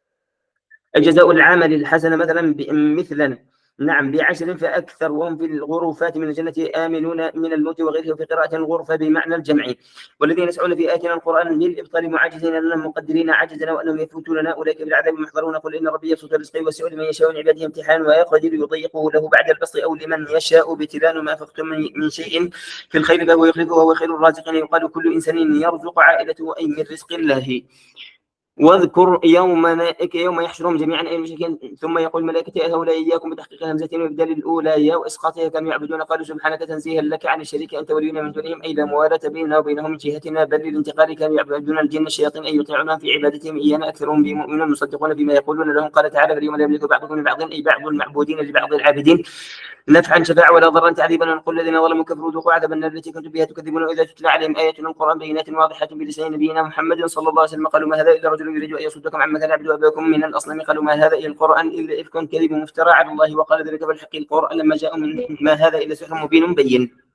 الجزاء العمل الحسنة مثلا مثلا نعم بعشر فأكثر وهم في الغرفات من الجنة آمنون من الموت وغيره في قراءة الغرفة بمعنى الجمع والذين يسعون في آياتنا القرآن للإبطال معاجزين لنا مقدرين عجزنا وأنهم يفوتوننا أولئك بالعذاب محضرون قل إن ربي يبسط الرزق ويوسع لمن يشاء من عباده امتحانا ويقدر يضيقه له بعد البسط أو لمن يشاء ابتلاء ما أنفقتم من شيء في الخير فهو يخلفه وهو خير الرازقين يقال كل إنسان يرزق عائلته أي من رزق الله واذكر يوم يوم يحشرهم جميعا أي المشركين ثم يقول الملائكة هؤلاء إياكم بتحقيق همزة وإبدال الأولى يا وإسقاطها كانوا يعبدون قالوا سبحانك تنزيها لك عن الشريك أنت ولينا من دونهم أي لا موالاة بيننا وبينهم من جهتنا بل للانتقال كانوا يعبدون الجن الشياطين أن يطيعون في عبادتهم إيانا أكثرهم بهم مؤمنون مصدقون بما يقولون لهم قال تعالى فاليوم لا يملك بعضكم لبعض أي بعض المعبودين لبعض العابدين نفعا شفاعة ولا ضرا تعذيبا ونقول الذين ظلموا كفروا ذوقوا عذاب النار التي كنتم بها تكذبون وإذا تتلى عليهم آياتنا القرآن بينات واضحة بلسان نبينا محمد صلى الله عليه وسلم قالوا ما هذا إلا رجل يريد أن يصدكم عما كان يعبد آباؤكم من الأصنام قالوا ما هذا إلا القرآن إلا إفك كذب مفترى على الله وقال ذلك بالحق القرآن لما جاءوا من ما هذا إلا سحر مبين بين.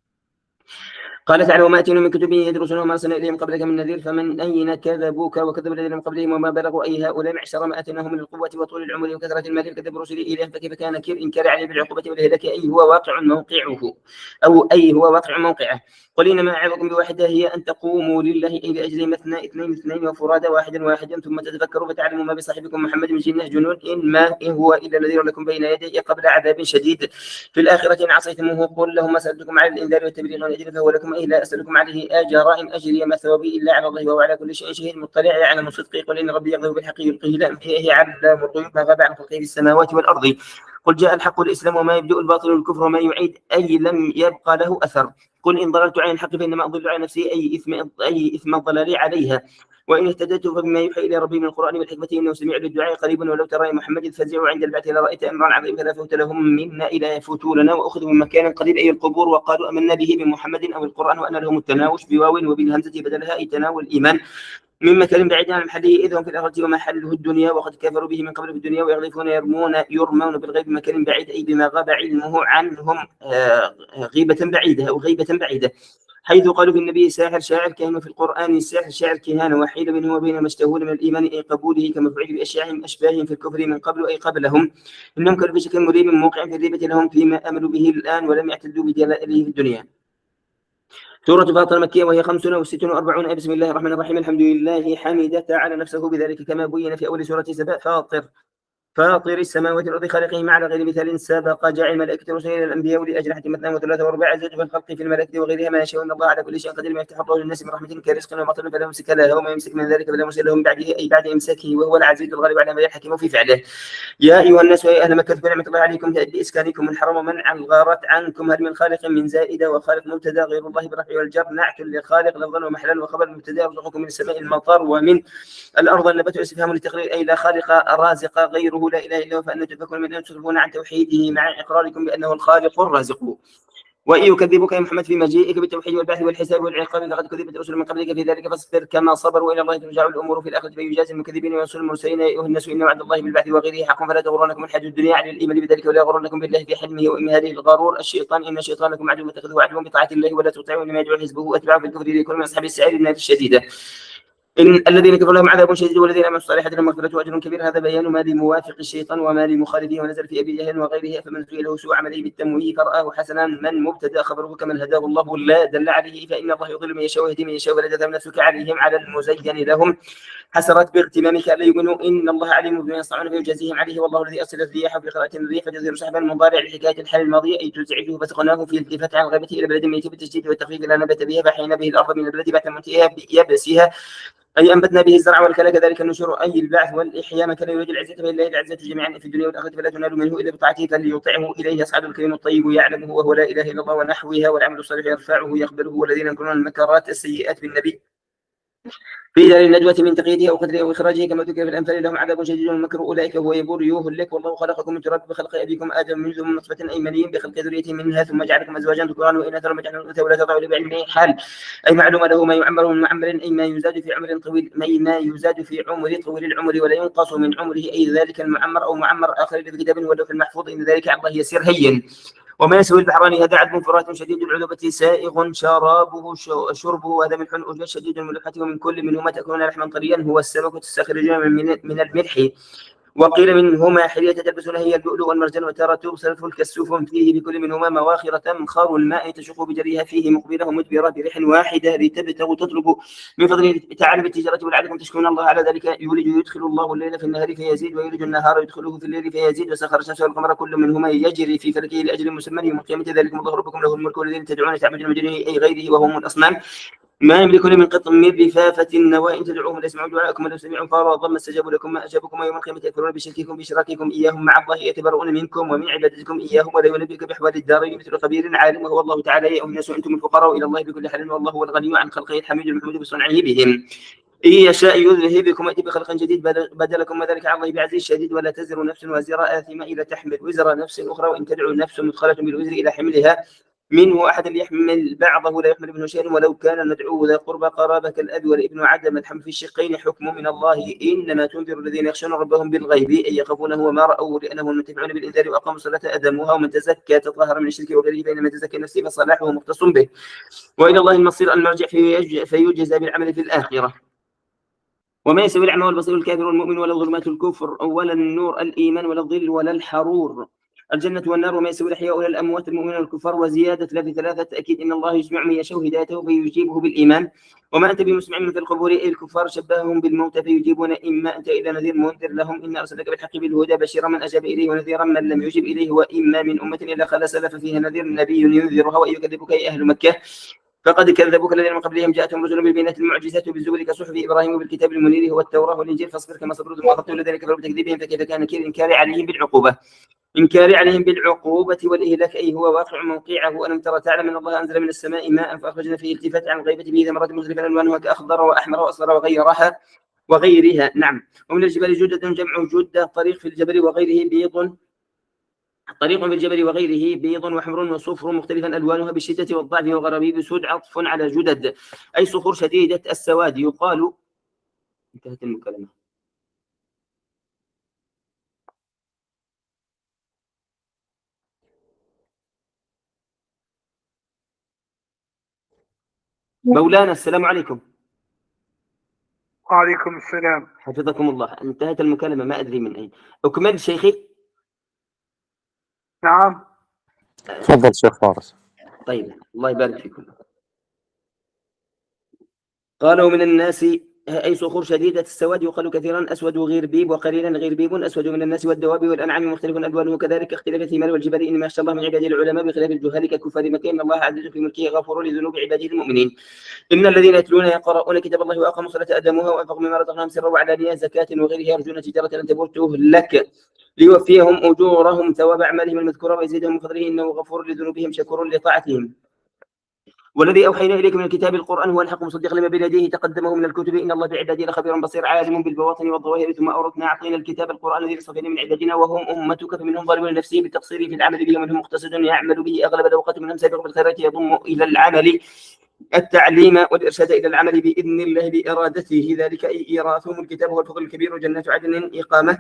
قال تعالى وما أتينا من كتب يدرسون وما أرسلنا إليهم قبلك من نذير فمن أين كذبوك وكذب الذين من قبلهم وما بلغوا أي هؤلاء معشر ما أتيناهم من القوة وطول العمر وكثرة المال كذب رسلي إليهم فكيف كان نكير إنكار عليه بالعقوبة والهلاك أي هو واقع موقعه أو أي هو واقع موقعه. قل إنما أعظكم بواحدة هي أن تقوموا لله أي لأجل مثنى اثنين اثنين وفرادى واحدا واحدا ثم تتفكروا فتعلموا ما بصاحبكم محمد من جنة جنون إن ما إن هو إلا نذير لكم بين يدي قبل عذاب شديد في الآخرة إن عصيتموه قل لهم ما سألتكم على الإنذار والتبليغ والأجر فهو لكم أي لا أسألكم عليه أجر إن أجري مثوبي إلا على الله وهو على كل شيء شهيد مطلع يعلم صدقي قل إن ربي يغضب بالحق يلقيه لا أنبيائه علام الغيوب ما غاب عن خلقه في السماوات والأرض قل جاء الحق والإسلام وما يبدأ الباطل والكفر وما يعيد أي لم يبقى له أثر قل إن ضللت عن الحق فإنما أضل على نفسي أي إثم أي إثم ضلالي عليها وإن اهتديت فبما يوحى إلى ربي من القرآن والحكمة إنه سميع للدعاء قريب ولو ترى محمد الفزع عند البعث لرأيت أمرا عظيما فلا فوت لهم منا إلى يفوتوا لنا وأخذوا من مكان قريب أي القبور وقالوا آمنا به بمحمد أو القرآن وأن لهم التناوش بواو وبالهمزة بدلها أي تناول الإيمان من مكان بعيد عن محله إذ هم في الآخرة ومحله الدنيا وقد كفروا به من قبل في الدنيا ويغلفون يرمون يرمون بالغيب بمكان بعيد أي بما غاب علمه عنهم آه غيبة بعيدة أو غيبة بعيدة حيث قالوا في النبي ساحر شاعر كانوا في القرآن الساحر شاعر كهانة وحيل بينه وبين ما اشتهون من الإيمان أي قبوله كما فعل بأشياعهم أشباههم في الكفر من قبل أي قبلهم إنهم كانوا في شكل مريب موقع في الريبة لهم فيما أملوا به الآن ولم يعتدوا بدلائله في الدنيا. سورة فاطر المكية وهي خمسون وستون وأربعون بسم الله الرحمن الرحيم الحمد لله حمد تعالى نفسه بذلك كما بين في أول سورة سبأ فاطر فاطر السماوات والأرض خالقهما على غير مثال سبق جعل الملائكة رسلا إلى الأنبياء لأجنحة مثنى وثلاثة ورباع زاد في الخلق في الملائكة وغيرها ما يشاء إن الله على كل شيء قدير ما يفتح الله للناس من رحمة كرزق ومطر فلا يمسك لها وما يمسك من ذلك فلا مرسل له من بعده أي بعد إمساكه وهو العزيز الغالب على ما يحكم في فعله. يا أيها الناس ويا أهل مكة اذكروا نعمة الله عليكم بإسكانكم من حرم منع الغارات عنكم هل من خالق من زائدة وخالق مبتدأ غير الله بالرفع والجر نعت لخالق لفظا ومحلا وخبر مبتدأ يرزقكم من السماء المطر ومن الأرض النبات والاستفهام للتقرير أي لا خالق رازق غيره لا إله إلا هو فأنتم تفكون من أن تصرفون عن توحيده مع إقراركم بأنه الخالق الرازق. وإن يكذبك يا محمد في مجيئك بالتوحيد والبعث والحساب والعقاب لقد كذبت رسل من قبلك في ذلك فاصبر كما صبروا وإلى الله ترجع الأمور في الآخرة فيجازي المكذبين ويرسل المرسلين يا أيها الناس إن وعد الله بالبعث وغيره حق فلا تغرنكم الحياة الدنيا على الإيمان بذلك ولا يغرنكم بالله في حلمه وإن هذه الغرور الشيطان إن الشيطان لكم عدو فاتخذوه عدوا بطاعة الله ولا تطيعوا إنما يدعو حزبه وأتباعه في الكفر ليكونوا من أصحاب السعير النار الشديدة. إن الذين كفروا لهم عذاب شديد والذين عملوا الصالحات لهم مغفرة وأجر كبير هذا بيان ما لموافق الشيطان وما لمخالفه ونزل في أبي جهل وغيره فمن سئل له سوء عمله بالتمويه فرآه حسنا من مبتدأ خبره كمن هداه الله لا دل عليه فإن الله يضل من يشاء ويهدي من يشاء ولا تذهب نفسك عليهم على المزين لهم حسرت باغتمامك ألا يؤمنوا إن الله عليم بما يصنعون فيجازيهم عليه والله الذي أرسل الرياح في قراءة الريح فتظهر سحبا مضارع لحكاية الحال الماضية أي تزعجه فسقناه في التفات عن الغيبة إلى بلد ميت بالتشديد والتخفيف لا نبت بها فحين به الأرض من البلد بعد منتهيها بيبسها أي أنبتنا به الزرع والكلى كذلك النشور أي البعث والإحياء من كان يريد العزة فلله العزة جميعا في الدنيا والآخرة فلا تنال منه إلا بطاعته فليطعه إليه يصعد الكريم الطيب يعلمه وهو لا إله إلا الله ونحوها والعمل الصالح يرفعه يقبله والذين ينكرون المكرات السيئات بالنبي في دار النجوة من تقييده أو قدره أو إخراجه كما ذكر في الأمثال لهم عذاب شديد المكر أولئك هو يبور يهلك والله خلقكم من تراب بخلق أبيكم آدم من ثم نطفة أي مني بخلق ذريته منها ثم جعلكم أزواجا ذكرانا وإناثا ثم جعلكم الأنثى ولا تضعوا بعلمه حال أي معلوم له ما يعمر من معمر أي ما يزاد في عمر طويل ما يزاد في عمر طويل العمر ولا ينقص من عمره أي ذلك المعمر أو معمر آخر في كتاب واللوح المحفوظ إن ذلك على الله يسير هين. وما يسوي البحران هذا عذب فرات شديد العذوبة سائغ شرابه شربه وهذا ملح أجل شديد الملوحة ومن كل منهما تأكلون لحما طريا هو السمك تستخرجون من, من الملح وقيل منهما حلية تلبسونها هي اللؤلؤ والمرجان وترى تبصر الفلك السفن فيه بكل منهما مواخر تمخر الماء تشق بجريها فيه مقبلة ومدبرة بريح واحدة لتبتغوا تطلبوا من فضله تعالى بالتجارة ولعلكم تشكرون الله على ذلك يولج يدخل الله الليل في النهار فيزيد ويولج النهار يدخله في الليل فيزيد وسخر الشمس والقمر كل منهما يجري في فلكه لأجل مسمى يوم القيامة ذلكم الله ربكم له الملك والذين تدعون تعبدون من دونه أي غيره وهم الأصنام ما يملكون من قطع من رفافة النواء إن تدعوهم لا يسمعوا دعاءكم ولو سمعوا فرضا ما استجابوا لكم ما أجابكم يوم القيامة يكفرون بشرككم بإشراككم إياهم مع الله يتبرؤون منكم ومن عبادتكم إياهم ولا ينبئك بأحوال الدارين مثل خبير عالم وهو الله تعالى يا أيها الناس أنتم الفقراء إلى الله بكل حال والله هو الغني عن خلقه الحميد المحمود بصنعه بهم إن يشاء يذهبكم ويأتي بخلق جديد بدلكم وذلك على الله بعزيز شديد ولا تزر نفس وزر آثمة إلى تحمل وزر نفس أخرى وإن تدعو نفس مدخلة بالوزر إلى حملها منه أحد ليحمل بعضه لا يحمل منه شيء ولو كان المدعو ذا قربى قرابة كالأب والابن عدم الحمل في الشقين حكم من الله إنما تنذر الذين يخشون ربهم بالغيب أن يخافونه وما رأوا لأنهم المنتفعون بالإنذار وأقاموا الصلاة أدموها ومن تزكى تطهر من الشرك وغيره فإنما تزكى نفسه فصلاحه مختص به وإلى الله المصير المرجع فيجزى بالعمل في الآخرة. وما يسوي الأعمى والبصير الكافر والمؤمن ولا ظلمات الكفر ولا النور الإيمان ولا الظل ولا الحرور الجنة والنار وما يسوي الأحياء ولا الأموات المؤمنين والكفار وزيادة لا في ثلاثة أكيد إن الله يسمع من يشاء هدايته فيجيبه بالإيمان وما أنت بمسمع من في القبور أي الكفار شبههم بالموتى فيجيبون إما أنت إلى نذير منذر لهم إن أرسلك بالحق بالهدى بشيرا من أجاب إليه ونذيرا من لم يجب إليه وإما من أمة إلا خلا سلف فيها نذير نبي ينذرها وإن يكذبك أي أهل مكة فقد كذبوك الذين من قبلهم جاءتهم رسل بالبينات المعجزات وبالزبر كصحف ابراهيم وبالكتاب المنير هو التوراه والانجيل فاصبر كما صبر المخاطبون الذين كفروا بتكذيبهم فكيف كان نكير انكار عليهم بالعقوبه انكار عليهم بالعقوبه والاهلاك اي هو واقع موقعه الم ترى تعلم ان الله انزل من السماء ماء فاخرجنا فيه التفات عن الغيبه به ثمرات مختلفه الوانها كاخضر واحمر واصفر وغيرها وغيرها نعم ومن الجبال جدة جمع جدة طريق في الجبل وغيره بيض طريق في الجبل وغيره بيض وحمر وصفر مختلفا ألوانها بالشدة والضعف وغرابيب سود عطف على جدد أي صخور شديدة السواد يقال. انتهت المكالمة. مولانا السلام عليكم. وعليكم السلام. حفظكم الله. انتهت المكالمة ما أدري من أين. أكمل شيخي. نعم تفضل شيخ فارس. طيب الله يبارك فيكم. قالوا من الناس أي صخور شديدة السواد يقال كثيرا أسود غربيب وقليلا غربيب أسود من الناس والدواب والأنعام مختلف ألوانه كذلك اختلاف الثمار والجبال إنما يخشى الله من عباده العلماء بخلاف الجهال ككفار مكة إن الله عز وجل في ملكه غفور لذنوب عباده المؤمنين إن الذين يتلون يقرؤون كتاب الله وأقاموا الصلاة أدموها وأنفقوا مما رزقناهم سرا وعلانية زكاة وغيرها يرجون تجارة لن تبور تهلك ليوفيهم أجورهم ثواب أعمالهم المذكورة ويزيدهم من فضله إنه غفور لذنوبهم شكور لطاعتهم. والذي أوحينا إليك من الكتاب القرآن هو الحق مصدقا لما بين يديه تقدمه من الكتب إن الله بعباده لخبير بصير عالم بالبواطن والظواهر ثم أورثنا أعطينا الكتاب القرآن الذي اصطفينا من عبادنا وهم أمتك فمنهم ظالم لنفسه بالتقصير في العمل به ومنهم مقتصد يعمل به أغلب الأوقات منهم سابق بالخيرات يضم إلى العمل التعليم والإرشاد إلى العمل بإذن الله بإرادته ذلك أي إيراثهم الكتاب هو الفضل الكبير وجنة عدن إقامة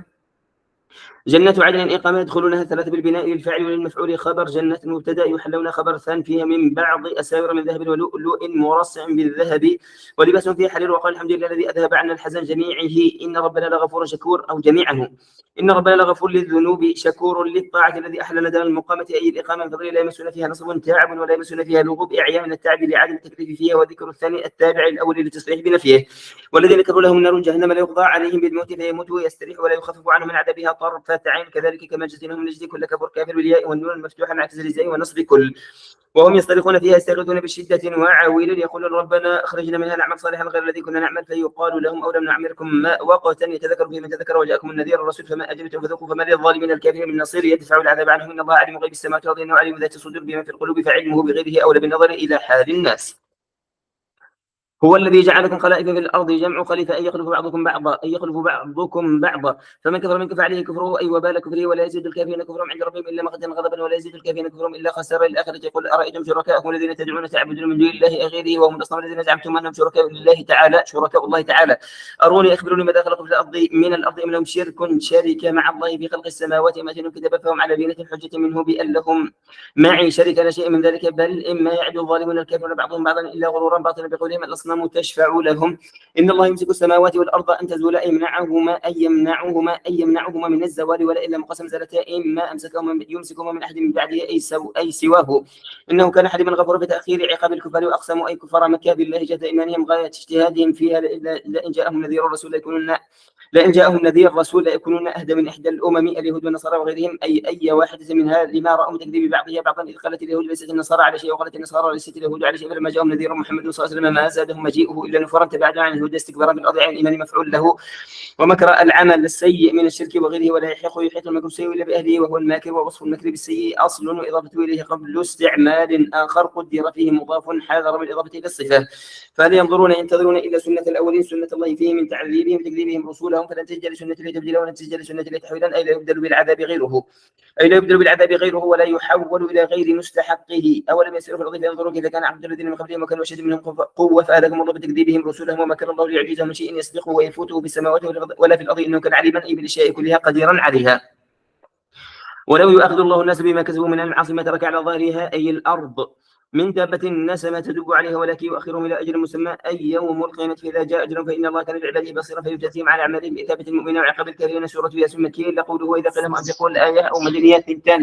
جنة عدن إقامة يدخلونها ثلاثة بالبناء للفاعل وللمفعول خبر جنة مبتدأ يحلون خبر ثان فيها من بعض أساور من ذهب ولؤلؤ مرصع بالذهب ولباس فيها حرير وقال الحمد لله الذي أذهب عنا الحزن جميعه إن ربنا لغفور شكور أو جميعه إن ربنا لغفور للذنوب شكور للطاعة الذي أحلى دار المقامة أي الإقامة من فضله لا يمسنا فيها نصب تعب ولا يمسنا فيها لغوب إعياء من التعب لعدم التكليف فيها وذكر الثاني التابع الأول للتصريح بنفيه والذين كفروا لهم نار جهنم لا يقضى عليهم بالموت فيموتوا ويستريحوا ولا يخفف عنهم من عذابها طرفة عين كذلك كما جزيناهم نجزي كل كفر كافر بالياء والنون المفتوحة مع كسر الزاي ونصب كل وهم يصطرخون فيها يستغيثون بشدة وعويل يقولون ربنا أخرجنا منها نعمل صالحا غير الذي كنا نعمل فيقال لهم أو لم نعمركم ما وقتا يتذكر فيه من تذكر وجاءكم النذير الرسول فما أجبتم فذوقوا فما للظالمين الكافرين من نصير يدفع العذاب عنهم إن الله عليم غيب السماوات والأرض إنه عليم ذات الصدور بما في القلوب فعلمه بغيره أولى بالنظر إلى حال الناس. هو الذي جعلكم خلائف في الأرض جمع خليفة أن يخلف بعضكم بعضا أن يخلف بعضكم بعضا فمن كفر منكم فعليه كفره أي وبال كفره ولا يزيد الكافرين كفرهم عند ربهم إلا مقتا غضبا ولا يزيد الكافرين كفرهم إلا خسارا الآخرة يقول أرأيتم شركاءكم الذين تدعون تعبدون من دون الله غيره وهم الأصنام الذين زعمتم أنهم شركاء لله تعالى شركاء الله تعالى أروني أخبروني ماذا خلقوا في الأرض من الأرض أم لهم شرك شرك مع الله في خلق السماوات ما أتيناهم كتابا فهم على بينة حجة منه بأن لهم معي شرك لا شيء من ذلك بل إما يعد الظالمون الكافرون بعضهم بعضا إلا غرورا باطلا بقولهم الأصنام تشفع لهم إن الله يمسك السماوات والأرض أن تزولا يمنعهما أي يمنعهما أي يمنعهما من الزوال ولا إلا مقسم زالتا إما أمسكهما يمسكهما من أحد من بعده أي سو أي سواه إنه كان حليما غفورا بتأخير عقاب الكفار وأقسموا أي كفار مكة بالله جهد إيمانهم غاية اجتهادهم فيها لئن جاءهم نذير الرسول يكونون لئن جاءهم نذير رسول ليكونون أهدى من إحدى الأمم اليهود والنصارى وغيرهم أي أي واحدة منها لما رأوا من تكذيب بعضها بعضا إذ قالت اليهود ليست النصارى على شيء وقالت النصارى ليست اليهود على شيء فلما جاءهم نذير محمد صلى الله عليه وسلم ما زادهم مجيئه إلا نفورا تبعدا عن الهدى استكبارا بالأرض عن الإيمان مفعول له ومكر العمل السيء من الشرك وغيره ولا يحيق يحيط المكر السيء إلا بأهله وهو الماكر ووصف المكر بالسيء أصل وإضافته إليه قبل استعمال آخر قدر فيه مضاف حاذر بالإضافة إلى الصفة فهل ينظرون ينتظرون إلا سنة الأولين سنة الله فيه من تعذيبهم وتكذيبهم رسولهم فلن تجد لسنة الله تبديلا ولن تجد لسنة الله تحويلا أي لا يبدل بالعذاب غيره أي لا يبدل بالعذاب غيره ولا يحول إلى غير مستحقه أولم يسيروا في الأرض فينظروا كيف كان عبد الذين من قبلهم وكانوا أشد منهم قوة فأهلكهم الله بتكذيبهم رسولهم ومكر الله ليعجزهم من شيء يسبقه ويفوته بالسماوات ولا في الأرض إنه كان عليما أي بالأشياء كلها قديرا عليها ولو يؤاخذ الله الناس بما كسبوا من المعاصي ما ترك على ظاهرها أي الأرض من دابة الناس ما تدب عليها ولكن يؤخرهم إلى أجل مسمى أي يوم القيامة فإذا جاء أجلهم فإن الله كان بعباده بصيرا فيجازيهم على أعمالهم بإثابة المؤمنين وعقاب الكافرين سورة ياسين مكية إلا قوله وإذا قيل لهم أنفقوا الآية أو مدنيات ثنتان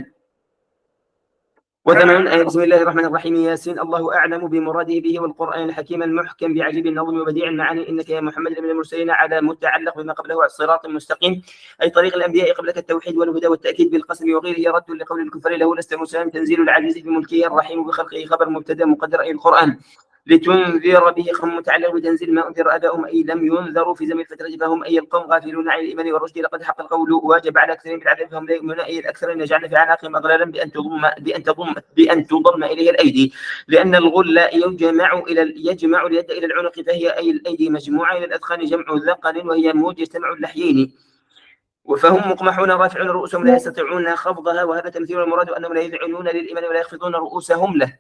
وثمانون آية بسم الله الرحمن الرحيم ياسين الله أعلم بمراده به والقرآن الحكيم المحكم بعجيب النظم وبديع المعاني إنك يا محمد من المرسلين على متعلق بما قبله على الصراط المستقيم أي طريق الأنبياء قبلك التوحيد والهدى والتأكيد بالقسم وغيره رد لقول الكفار له لست مرسلا تنزيل العزيز بملكه الرحيم بخلقه خبر مبتدا مقدر أي القرآن لتنذر به خم متعلق بتنزيل ما أنذر آباؤهم أي لم ينذروا في زمن الفترة فهم أي القوم غافلون عن الإيمان والرشد لقد حق القول واجب على أكثرهم بالعذاب فهم لا يؤمنون أي الأكثرين جعلنا في أعناقهم أغلالا بأن تضم بأن تضم بأن تضم إليه الأيدي لأن الغل يجمع إلى يجمع اليد إلى العنق فهي أي الأيدي مجموعة إلى الأذقان جمع ذقن وهي مجتمع اللحيين وفهم مقمحون رافعون رؤوسهم لا يستطيعون خفضها وهذا تمثيل المراد أنهم لا يذعنون للإيمان ولا يخفضون رؤوسهم له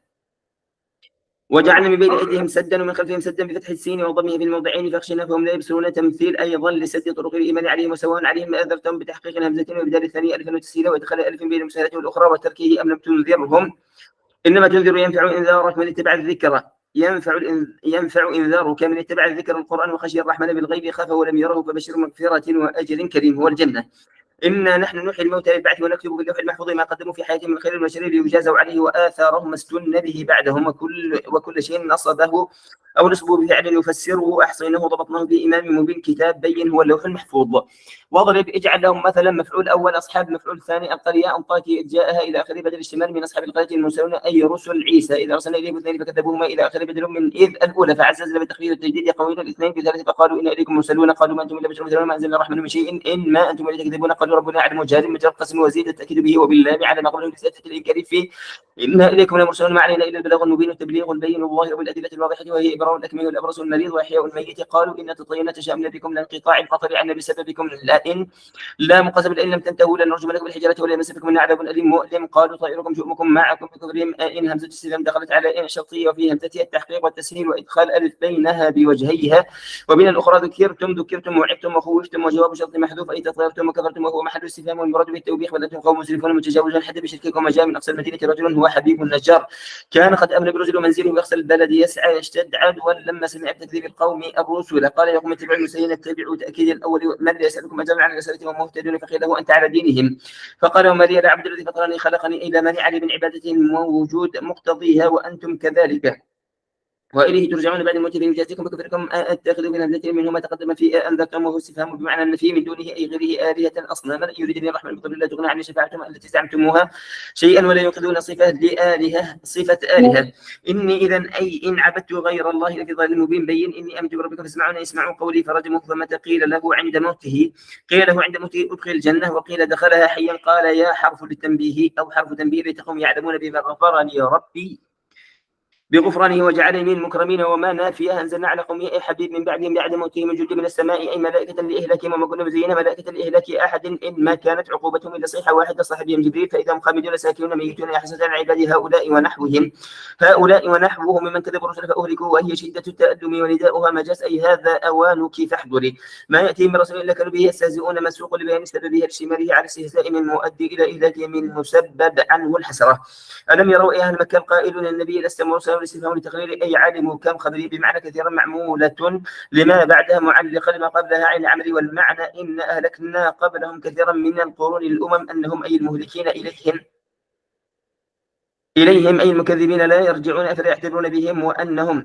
وجعلنا من بين أيديهم سدا ومن خلفهم سدا بفتح السين وضمه في الموضعين فاخشينا فهم لا يبصرون تمثيل أيضا لسد طرق الإيمان عليهم وسواء عليهم ما أنذرتهم بتحقيق همزة وإبدال الثانية ألفا وتسهيلا وإدخال ألف بين المسهلة والأخرى وتركه أم لم تنذرهم إنما تنذر ينفع إنذارك من اتبع الذكر ينفع ينفع إنذارك من اتبع الذكر القرآن وخشي الرحمن بالغيب خاف ولم يره فبشر مغفرة وأجر كريم هو الجنة إنا نحن نحيي الموتى بالبعث ونكتب في اللوح المحفوظ ما قدموا في حياتهم من خير المشاريع ليجازوا عليه وآثارهم استن به بعدهم وكل وكل شيء نصبه أو نصبه بفعل يفسره أحصيناه ضبطناه في إمام مبين كتاب بين هو اللوح المحفوظ واضرب اجعل لهم مثلا مفعول أول أصحاب مفعول ثاني القرية أنطاكي جاءها إلى آخر بدل الشمال من أصحاب القرية المرسلون أي رسل عيسى إذا أرسلنا إليهم اثنين فكذبوهما إلى آخر بدل من إذ الأولى فعززنا بالتخفيف والتجديد قويل الاثنين في ثالث فقالوا إن إليكم مرسلون قالوا ما أنتم إلا بشر مثلنا ما أنزلنا الرحمن من شيء إن ما أنتم إلا تكذبون قالوا ربنا يعلم جهل مجرد قسم وزيد التأكيد به وبالله على ما قبله لسيادة الإنكار فيه إنا إليكم لمرسلون ما علينا إلا البلاغ المبين والتبليغ البين الظاهر بالأدلة الواضحة وهي إبراء الأكمل والأبرص المريض وإحياء الميت قالوا إن تطيرنا تشاءمنا بكم لانقطاع القطر عنا بسببكم لئن لا مقسم لئن لم تنتهوا لنرجمنكم بالحجارة ولا يمسكم من عذاب أليم مؤلم قالوا طائركم شؤمكم معكم بكفرهم إن همزة السلام دخلت على إن الشرطية وفي همزتها التحقيق والتسهيل وإدخال ألف بينها بوجهيها وبين الأخرى ذكرتم ذكرتم وعدتم وخوفتم وجواب شرط محذوف أي تطيرتم وكفرتم وهو محل استفهام والمراد بالتوبيخ بل أنتم قوم مسرفون متجاوزون حد بشرككم وما جاء من أقصى المدينة رجل هو حبيب النجار كان قد أمن برجل منزله بأقصى البلد يسعى يشتد عدوا لما سمع بتكذيب القوم الرسل قال يقوم اتبعوا المرسلين اتبعوا تأكيد الأول من لا يسألكم أجرا عن رسالتهم ومهتدون فقيل له أنت على دينهم فقال وما لي العبد الذي فطرني خلقني إلى منع لي من عبادتهم ووجود مقتضيها وأنتم كذلك وإليه ترجعون بعد الموت فيجازيكم بكفركم أتخذوا من همزة منه ما تقدم في أنذرتم وهو استفهام بمعنى أن فيه من دونه أي غيره آلهة أصناما يريدني الرحمن بضر لا تغنى عن شفاعتهم التي زعمتموها شيئا ولا ينقذون صفة لآلهة صفة آلهة إني إذا أي إن عبدت غير الله لفي ضلال مبين بين إني أمت بربكم فاسمعون اسمعوا قولي فرجموه فمتى قيل له عند موته قيل له عند موته أدخل الجنة وقيل دخلها حيا قال يا حرف للتنبيه أو حرف تنبيه لتقوم يعلمون بما غفرني ربي بغفرانه وجعلني من المكرمين وما نافية أنزلنا على قومه أي حبيب من بعدهم بعد موته من جند من السماء أي ملائكة لإهلاكهم وما كنا مزينا ملائكة لإهلاك أحد إن ما كانت عقوبتهم إلا صيحة واحدة صاح بهم جبريل فإذا هم خامدون ساكنون ميتون يحسسون عن عباد هؤلاء ونحوهم هؤلاء ونحوهم ممن كذب الرسل فأهلكوا وهي شدة التألم ونداؤها مجاز أي هذا أوانك فاحذري ما يأتيهم من رسول إلا كانوا به يستهزئون مسوق لبيان سببه لاشتماله على استهزاء من مؤدي إلى إهلاكهم من مسبب عنه الحسرة ألم يروا أي أهل مكة القائلون النبي لست مرسلا والاستفهام لتقرير أي عالم كم خبري بمعنى كثيرا معمولة لما بعدها معلقة لما قبلها عين عمري والمعنى إن أهلكنا قبلهم كثيرا من القرون الأمم أنهم أي المهلكين إليهم إليهم أي المكذبين لا يرجعون أفلا يعتبرون بهم وأنهم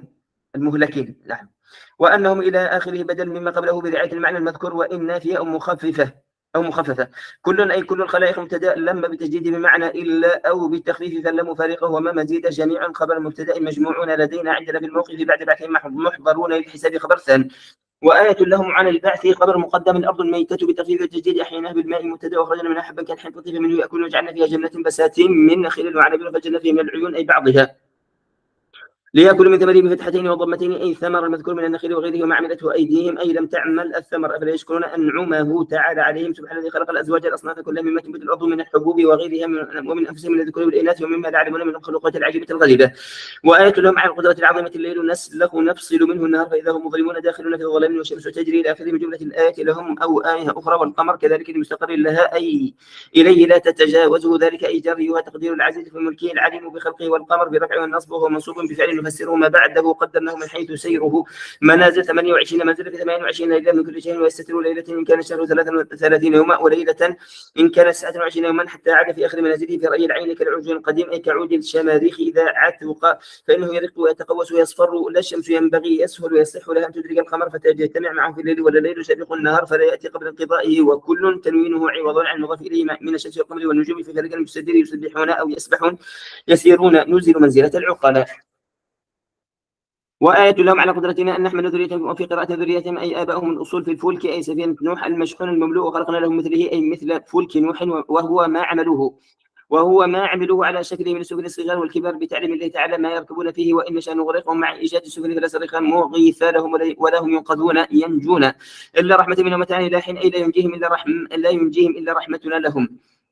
المهلكين. نعم. وأنهم إلى آخره بدل مما قبله برعاية المعنى المذكور، وإن نافية أو مخففة أو مخففة. كل أي كل الخلائق مبتدأ لم بتجديد بمعنى إلا أو بالتخفيف فلم فارقه، وما مزيد جميعا خبر مبتدأ مجموعون لدينا عندنا في الموقف بعد بعثهم محضرون للحساب خبر ثاني. وآية لهم عن البعث خبر مقدم الأرض الميتة بتخفيف التجديد أحييناها بالماء مبتدأ وأخرجنا منها حبا كالحنطة فمنه يأكلون وجعلنا فيها جنة بساتين من نخيل وعنب فجعلنا فيها من العيون أي بعضها ليأكلوا من ثمره بفتحتين وضمتين أي ثمر المذكور من النخيل وغيره وما عملته أيديهم أي لم تعمل الثمر أفلا يشكرون أنعمه تعالى عليهم سبحانه الذي خلق الأزواج الأصناف كلها مما تنبت الأرض من الحبوب وغيرها ومن أنفسهم من الذكور والإناث ومما لا يعلمون من الخلقات العجيبة الغريبة. وآية لهم على القدرة العظيمة الليل نسلخ نفصل منه النهار فإذا هم مظلمون داخلون في الظلام والشمس تجري إلى آخره من جملة الآيات لهم أو آية أخرى والقمر كذلك لمستقر لها أي إليه لا تتجاوزه ذلك أي جريها تقدير العزيز في ملكه العليم بخلقه والقمر برفع والنصب وهو منصوب بفعل نفسره ما بعده قدرناه من حيث سيره منازل ثمانية وعشرين منزل في ثمانية وعشرين ليلة من كل شهر ويستتر ليلة إن كان الشهر ثلاثة وثلاثين يوما وليلة إن كان تسعة وعشرين يوما حتى عاد في آخر منازله في رأي العين كالعرج القديم أي كعود الشماريخ إذا عتق فإنه يرق ويتقوس ويصفر لا الشمس ينبغي يسهل ويصح لها أن تدرك القمر فتجتمع معه في الليل ولا الليل سابق النهار فلا يأتي قبل انقضائه وكل تنوينه عوض عن المضاف إليه من الشمس والقمر والنجوم في فلك المستدير يسبحون أو يسبحون يسيرون نزل منزلة العقلاء. وآية لهم على قدرتنا أن نحمل ذريتهم وفي قراءة ذريتهم أي آبائهم الأصول في الفلك أي سفينة نوح المشحون المملوء وخلقنا لهم مثله أي مثل فلك نوح وهو ما عملوه وهو ما عملوه على شكله من السفن الصغار والكبار بتعليم الله تعالى ما يركبون فيه وإن نشأ نغرقهم مع إيجاد السفن فلا صريخا مغيث لهم ولا هم ينقذون ينجون إلا رحمة منه متاع إلى حين أي لا ينجيهم إلا رحم لا ينجيهم إلا رحمتنا لهم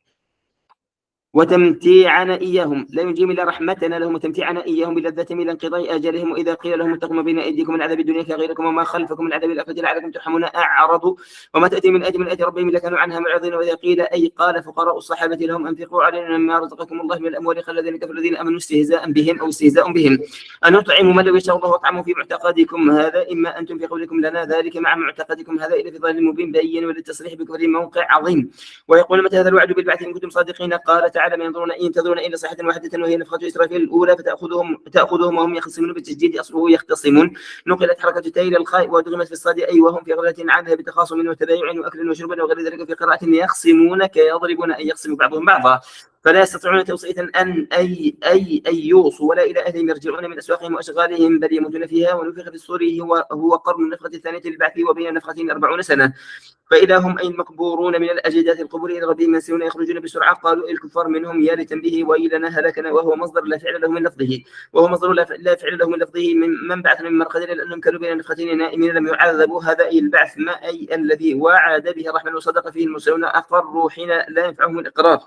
وتمتيعنا إياهم لا ينجيهم إلا رحمتنا لهم وتمتيعنا إياهم بلذتهم إلى انقضاء أجلهم وإذا قيل لهم اتقوا ما بين أيديكم من عذاب الدنيا كغيركم وما خلفكم من عذاب الآخرة لعلكم ترحمون أعرضوا وما تأتي من آية من آيات ربهم إلا كانوا عنها معرضين وإذا قيل أي قال فقراء الصحابة لهم أنفقوا علينا مما رزقكم الله من الأموال خلى الذين كفروا الذين آمنوا استهزاء بهم أو استهزاء بهم أن نطعموا من لو يشاء الله وطعموا في معتقدكم هذا إما أنتم في قولكم لنا ذلك مع معتقدكم هذا إلى في ضلال مبين بين وللتصريح بكفر موقع عظيم ويقول متى هذا الوعد بالبعث إن كنتم صادقين قال تعالى ما ينظرون إن ينتظرون إلا صيحة واحدة وهي نفخة إسرافيل الأولى فتأخذهم تأخذهم وهم يخصمون بالتجديد أصله يختصمون نقلت حركة تاء الخاء ودغمت في الصاد أي وهم في غفلة عنها بتخاصم وتبايع وأكل وشرب وغير ذلك في قراءة يخصمون كيضربون أي يخصم بعضهم بعضا فلا يستطيعون توصية أن أي أي أي يوصوا ولا إلى أهلهم يرجعون من أسواقهم وأشغالهم بل يموتون فيها ونفخ في الصور هو هو قرن النفخة الثانية للبعث وبين نفختين أربعون سنة فإذا هم أي المقبورون من الأجداث القبور إلى ربهم ينسلون يخرجون بسرعة قالوا الكفار منهم يا لتنبيه وإلنا هلكنا وهو مصدر لا فعل له من لفظه وهو مصدر لا فعل له من لفظه من من بعثنا من مرقدنا لأنهم كانوا بين نفختين نائمين لم يعذبوا هذا أي البعث ما أي الذي وعد به الرحمن وصدق فيه المرسلون أقروا حين لا ينفعهم الإقرار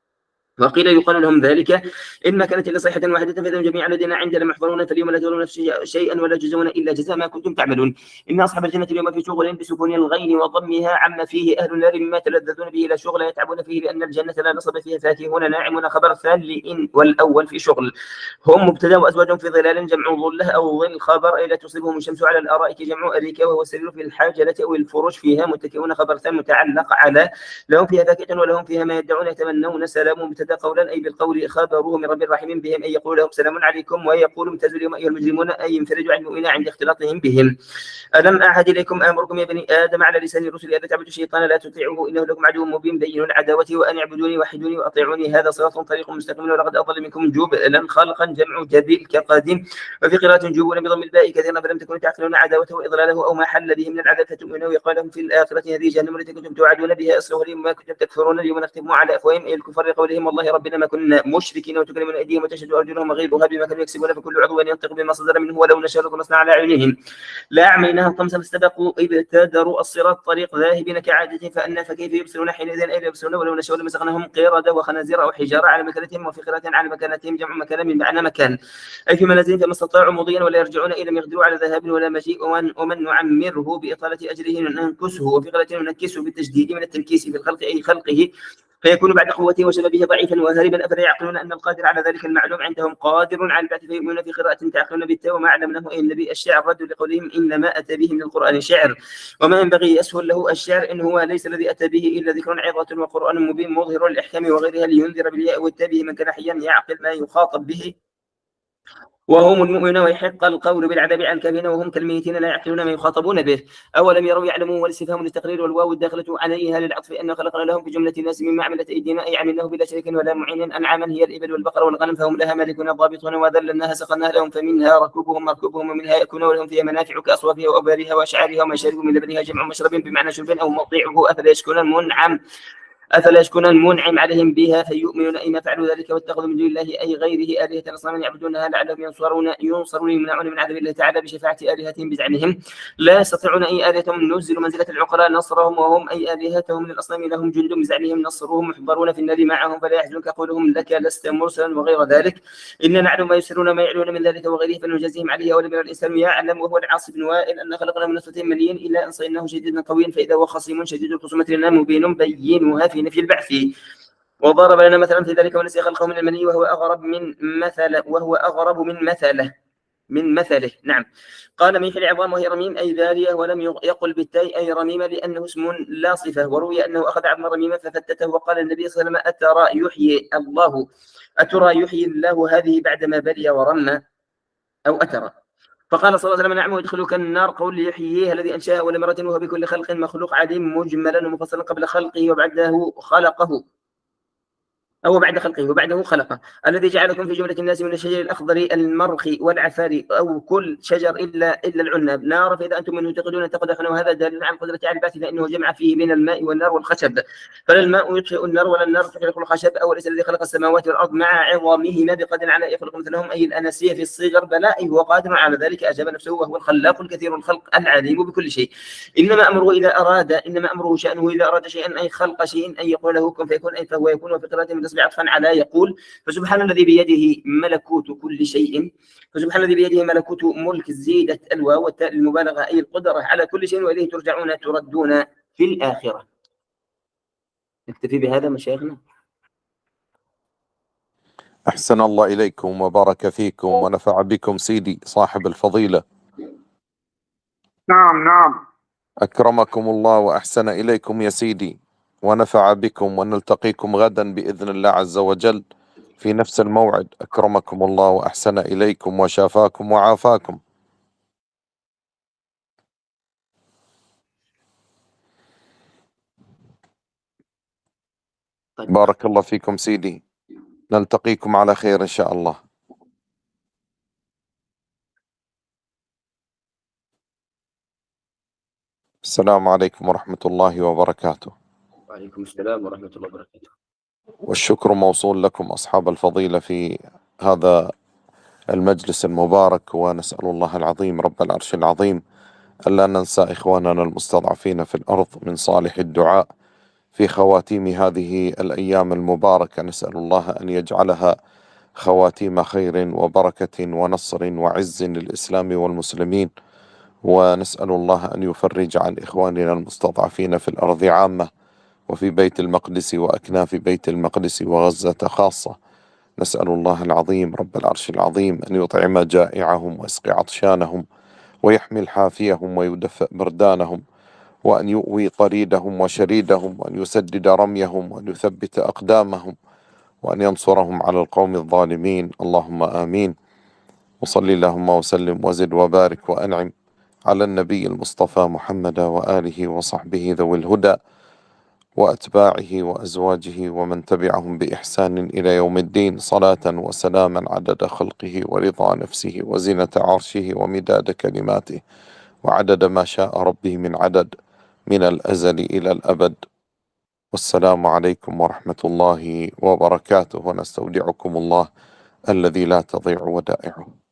وقيل يقال لهم ذلك إن كانت إلا صيحة واحدة فإذا جميع الذين عندنا محضرون فاليوم لا تظلمون شيئا ولا تجزون إلا جزاء ما كنتم تعملون إن أصحاب الجنة اليوم في شغل بسكون الغين وضمها عم فيه أهل النار مما تلذذون به لا شغل يتعبون فيه لأن الجنة لا نصب فيها فاكهون ناعمون خبر الثاني لإن والأول في شغل هم مبتدا وأزواجهم في ظلال جمع ظله أو ظل خبر أي لا تصيبهم الشمس على الأرائك جمع أريكة وهو السرير في الحاجلة أو الفروش فيها متكئون خبر ثاني متعلق على لهم فيها فاكهة ولهم فيها ما يدعون يتمنون سلام مبتدا قولا أي بالقول خبروه من رب الرحيم بهم أي يقول لهم سلام عليكم ويقول امتازوا اليوم أيها المجرمون أي انفرجوا عن المؤمنين عند اختلاطهم بهم ألم أعهد إليكم آمركم يا بني آدم على لسان الرسل ألا تعبدوا الشيطان لا تطيعوه إنه لكم عدو مبين بين العداوة وأن اعبدوني وحدوني وأطيعوني هذا صراط طريق مستقيم ولقد أضل منكم جبلا خلقا جمع جبيل كقادم وفي قراءة جبلا بضم الباء كثيرا فلم تكونوا تعقلون عداوته وإضلاله أو ما حل به من العذاب فتؤمنوا وقال لهم في الآخرة هذه جهنم التي كنتم توعدون بها أصلها اليوم ما كنتم تكفرون اليوم نختم على أفواههم أي الكفار لقولهم والله ربنا ما كنا مشركين وتكلمون أيديهم وتشهد أرجلهم وغيرها بما كانوا يكسبون فكل عضو ينطق بما صدر منه ولو نشاء لطمسنا على أعينهم لا أعميناها طمسا فاستبقوا ابتدروا الصراط طريق ذاهبين كعادتهم فأنا فكيف يبصرون حينئذ أين يبصرون ولو نشاء لمسخناهم قردة وخنازير أو حجارة على مكانتهم وفي قراءة على مكانتهم جمع مكان من معنى مكان أي في منازلهم فما استطاعوا مضيا ولا يرجعون إلى لم يقدروا على ذهاب ولا مجيء ومن, ومن نعمره بإطالة أجره ننكسه وفي قراءة ننكسه بالتشديد من التنكيس في الخلق أي خلقه فيكون بعد قوته وشبابه ضعيفا وهاربا أفلا يعقلون أن القادر على ذلك المعلوم عندهم قادر على البعث فيؤمنون في قراءة تعقلون بالتاء وما علمناه أي النبي الشعر رد لقولهم إنما أتى به من القرآن شعر وما ينبغي يسهل له الشعر إن هو ليس الذي أتى به إلا ذكر عظة وقرآن مبين مظهر للأحكام وغيرها لينذر بالياء والتاء به من كان حيا يعقل ما يخاطب به وهم المؤمنون ويحق القول بالعذاب على الكافرين وهم كالميتين لا يعقلون ما يخاطبون به. أولم يروا يعلمون والاستفهام للتقرير والواو الداخلة عليها للعطف أن خلقنا لهم في جملة الناس مما عملت أيدينا أي عملناه بلا شريك ولا معين أنعاما هي الإبل والبقر والغنم فهم لها مالكون ضابطون وذللناها سخرناها لهم فمنها ركوبهم مركوبهم ومنها يأكلون ولهم فيها منافع كأصوافها وأوبارها وأشعارها وما يشربوا من لبنها جمع مشرب بمعنى شرب أو موضعه أفلا يشكرون المنعم أفلا يشكرون المنعم عليهم بها فيؤمنون أيما فعلوا ذلك واتخذوا من دون الله أي غيره آلهة أصناما يعبدونها لعلهم ينصرون ينصرون يمنعون من عذاب الله تعالى بشفاعة آلهتهم بزعمهم لا يستطيعون أي آلهتهم نزل منزلة العقلاء نصرهم وهم أي آلهتهم من الأصنام لهم جند بزعمهم نصرهم محضرون في النار معهم فلا يحزنك قولهم لك لست مرسلا وغير ذلك إننا نعلم ما يسرون ما يعلون من ذلك وغيره فنجازيهم عليه ولم يرى الإنسان يعلم وهو العاص بن وائل أن خلقنا من نطفة مليين إلا أن صيناه شديدا قويا فإذا هو خصيم شديد الخصومة لنا مبين بينها في نفي البعث وضرب لنا مثلا في ذلك ونسي خلقه من المني وهو أغرب من مثل وهو أغرب من مثله من مثله نعم. قال ميح العظام وهي رميم أي ذارية ولم يقل بالتاء أي رميمة لأنه اسم لا صفة وروي أنه أخذ عظم رميمة ففتته وقال النبي صلى الله عليه وسلم أترى يحيي الله أترى يحيي الله هذه بعدما بلي ورمى أو أترى فقال صلى الله عليه وسلم نعم ويدخلك النار قول يحييه الذي أنشأه أول مرة وهو بكل خلق مخلوق عليم مجملا ومفصلا قبل خلقه وبعده خلقه أو بعد خلقه وبعده خلقه الذي جعلكم في جملة الناس من الشجر الأخضر المرخ والعفار أو كل شجر إلا إلا العنب نار فإذا أنتم منه تقدون تقدخنا وهذا دليل على قدرة على البعث فإنه جمع فيه بين الماء والنار والخشب فلا الماء يطفئ النار ولا النار تحرق الخشب أو ليس الذي خلق السماوات والأرض مع عظامهما بقدر على يخلق مثلهم أي الأناسية في الصغر بلاء هو قادر على ذلك أجاب نفسه وهو الخلاق الكثير الخلق العليم بكل شيء إنما أمره إذا أراد إنما أمره شأنه إذا أراد شيئا أي خلق شيء أن يقول له كن فيكون أي فهو يكون وفي قراءة من تصبح عطفا على يقول فسبحان الذي بيده ملكوت كل شيء فسبحان الذي بيده ملكوت ملك زيدت الواو والتاء المبالغة أي القدرة على كل شيء وإليه ترجعون تردون في الآخرة. نكتفي بهذا مشايخنا. أحسن الله إليكم وبارك فيكم ونفع بكم سيدي صاحب الفضيلة. نعم نعم. أكرمكم الله وأحسن إليكم يا سيدي ونفع بكم ونلتقيكم غدا بإذن الله عز وجل في نفس الموعد. أكرمكم الله وأحسن إليكم وشافاكم وعافاكم. طيب. بارك الله فيكم سيدي نلتقيكم على خير إن شاء الله. السلام عليكم ورحمة الله وبركاته. وعليكم السلام ورحمة الله وبركاته. والشكر موصول لكم أصحاب الفضيلة في هذا المجلس المبارك ونسأل الله العظيم رب العرش العظيم ألا ننسى إخواننا المستضعفين في الأرض من صالح الدعاء في خواتيم هذه الأيام المباركة. نسأل الله أن يجعلها خواتيم خير وبركة ونصر وعز للإسلام والمسلمين ونسأل الله أن يفرج عن إخواننا المستضعفين في الأرض عامة وفي بيت المقدس وأكناف بيت المقدس وغزة خاصة. نسأل الله العظيم رب العرش العظيم أن يطعم جائعهم ويسقي عطشانهم ويحمل حافيهم ويدفئ بردانهم وأن يؤوي طريدهم وشريدهم وأن يسدد رميهم وأن يثبت أقدامهم وأن ينصرهم على القوم الظالمين. اللهم آمين. وصل اللهم وسلم وزد وبارك وأنعم على النبي المصطفى محمد وآله وصحبه ذوي الهدى وأتباعه وأزواجه ومن تبعهم بإحسان إلى يوم الدين صلاة وسلاما عدد خلقه ورضا نفسه وزنة عرشه ومداد كلماته وعدد ما شاء ربه من عدد من الأزل إلى الأبد. والسلام عليكم ورحمة الله وبركاته ونستودعكم الله الذي لا تضيع ودائعه.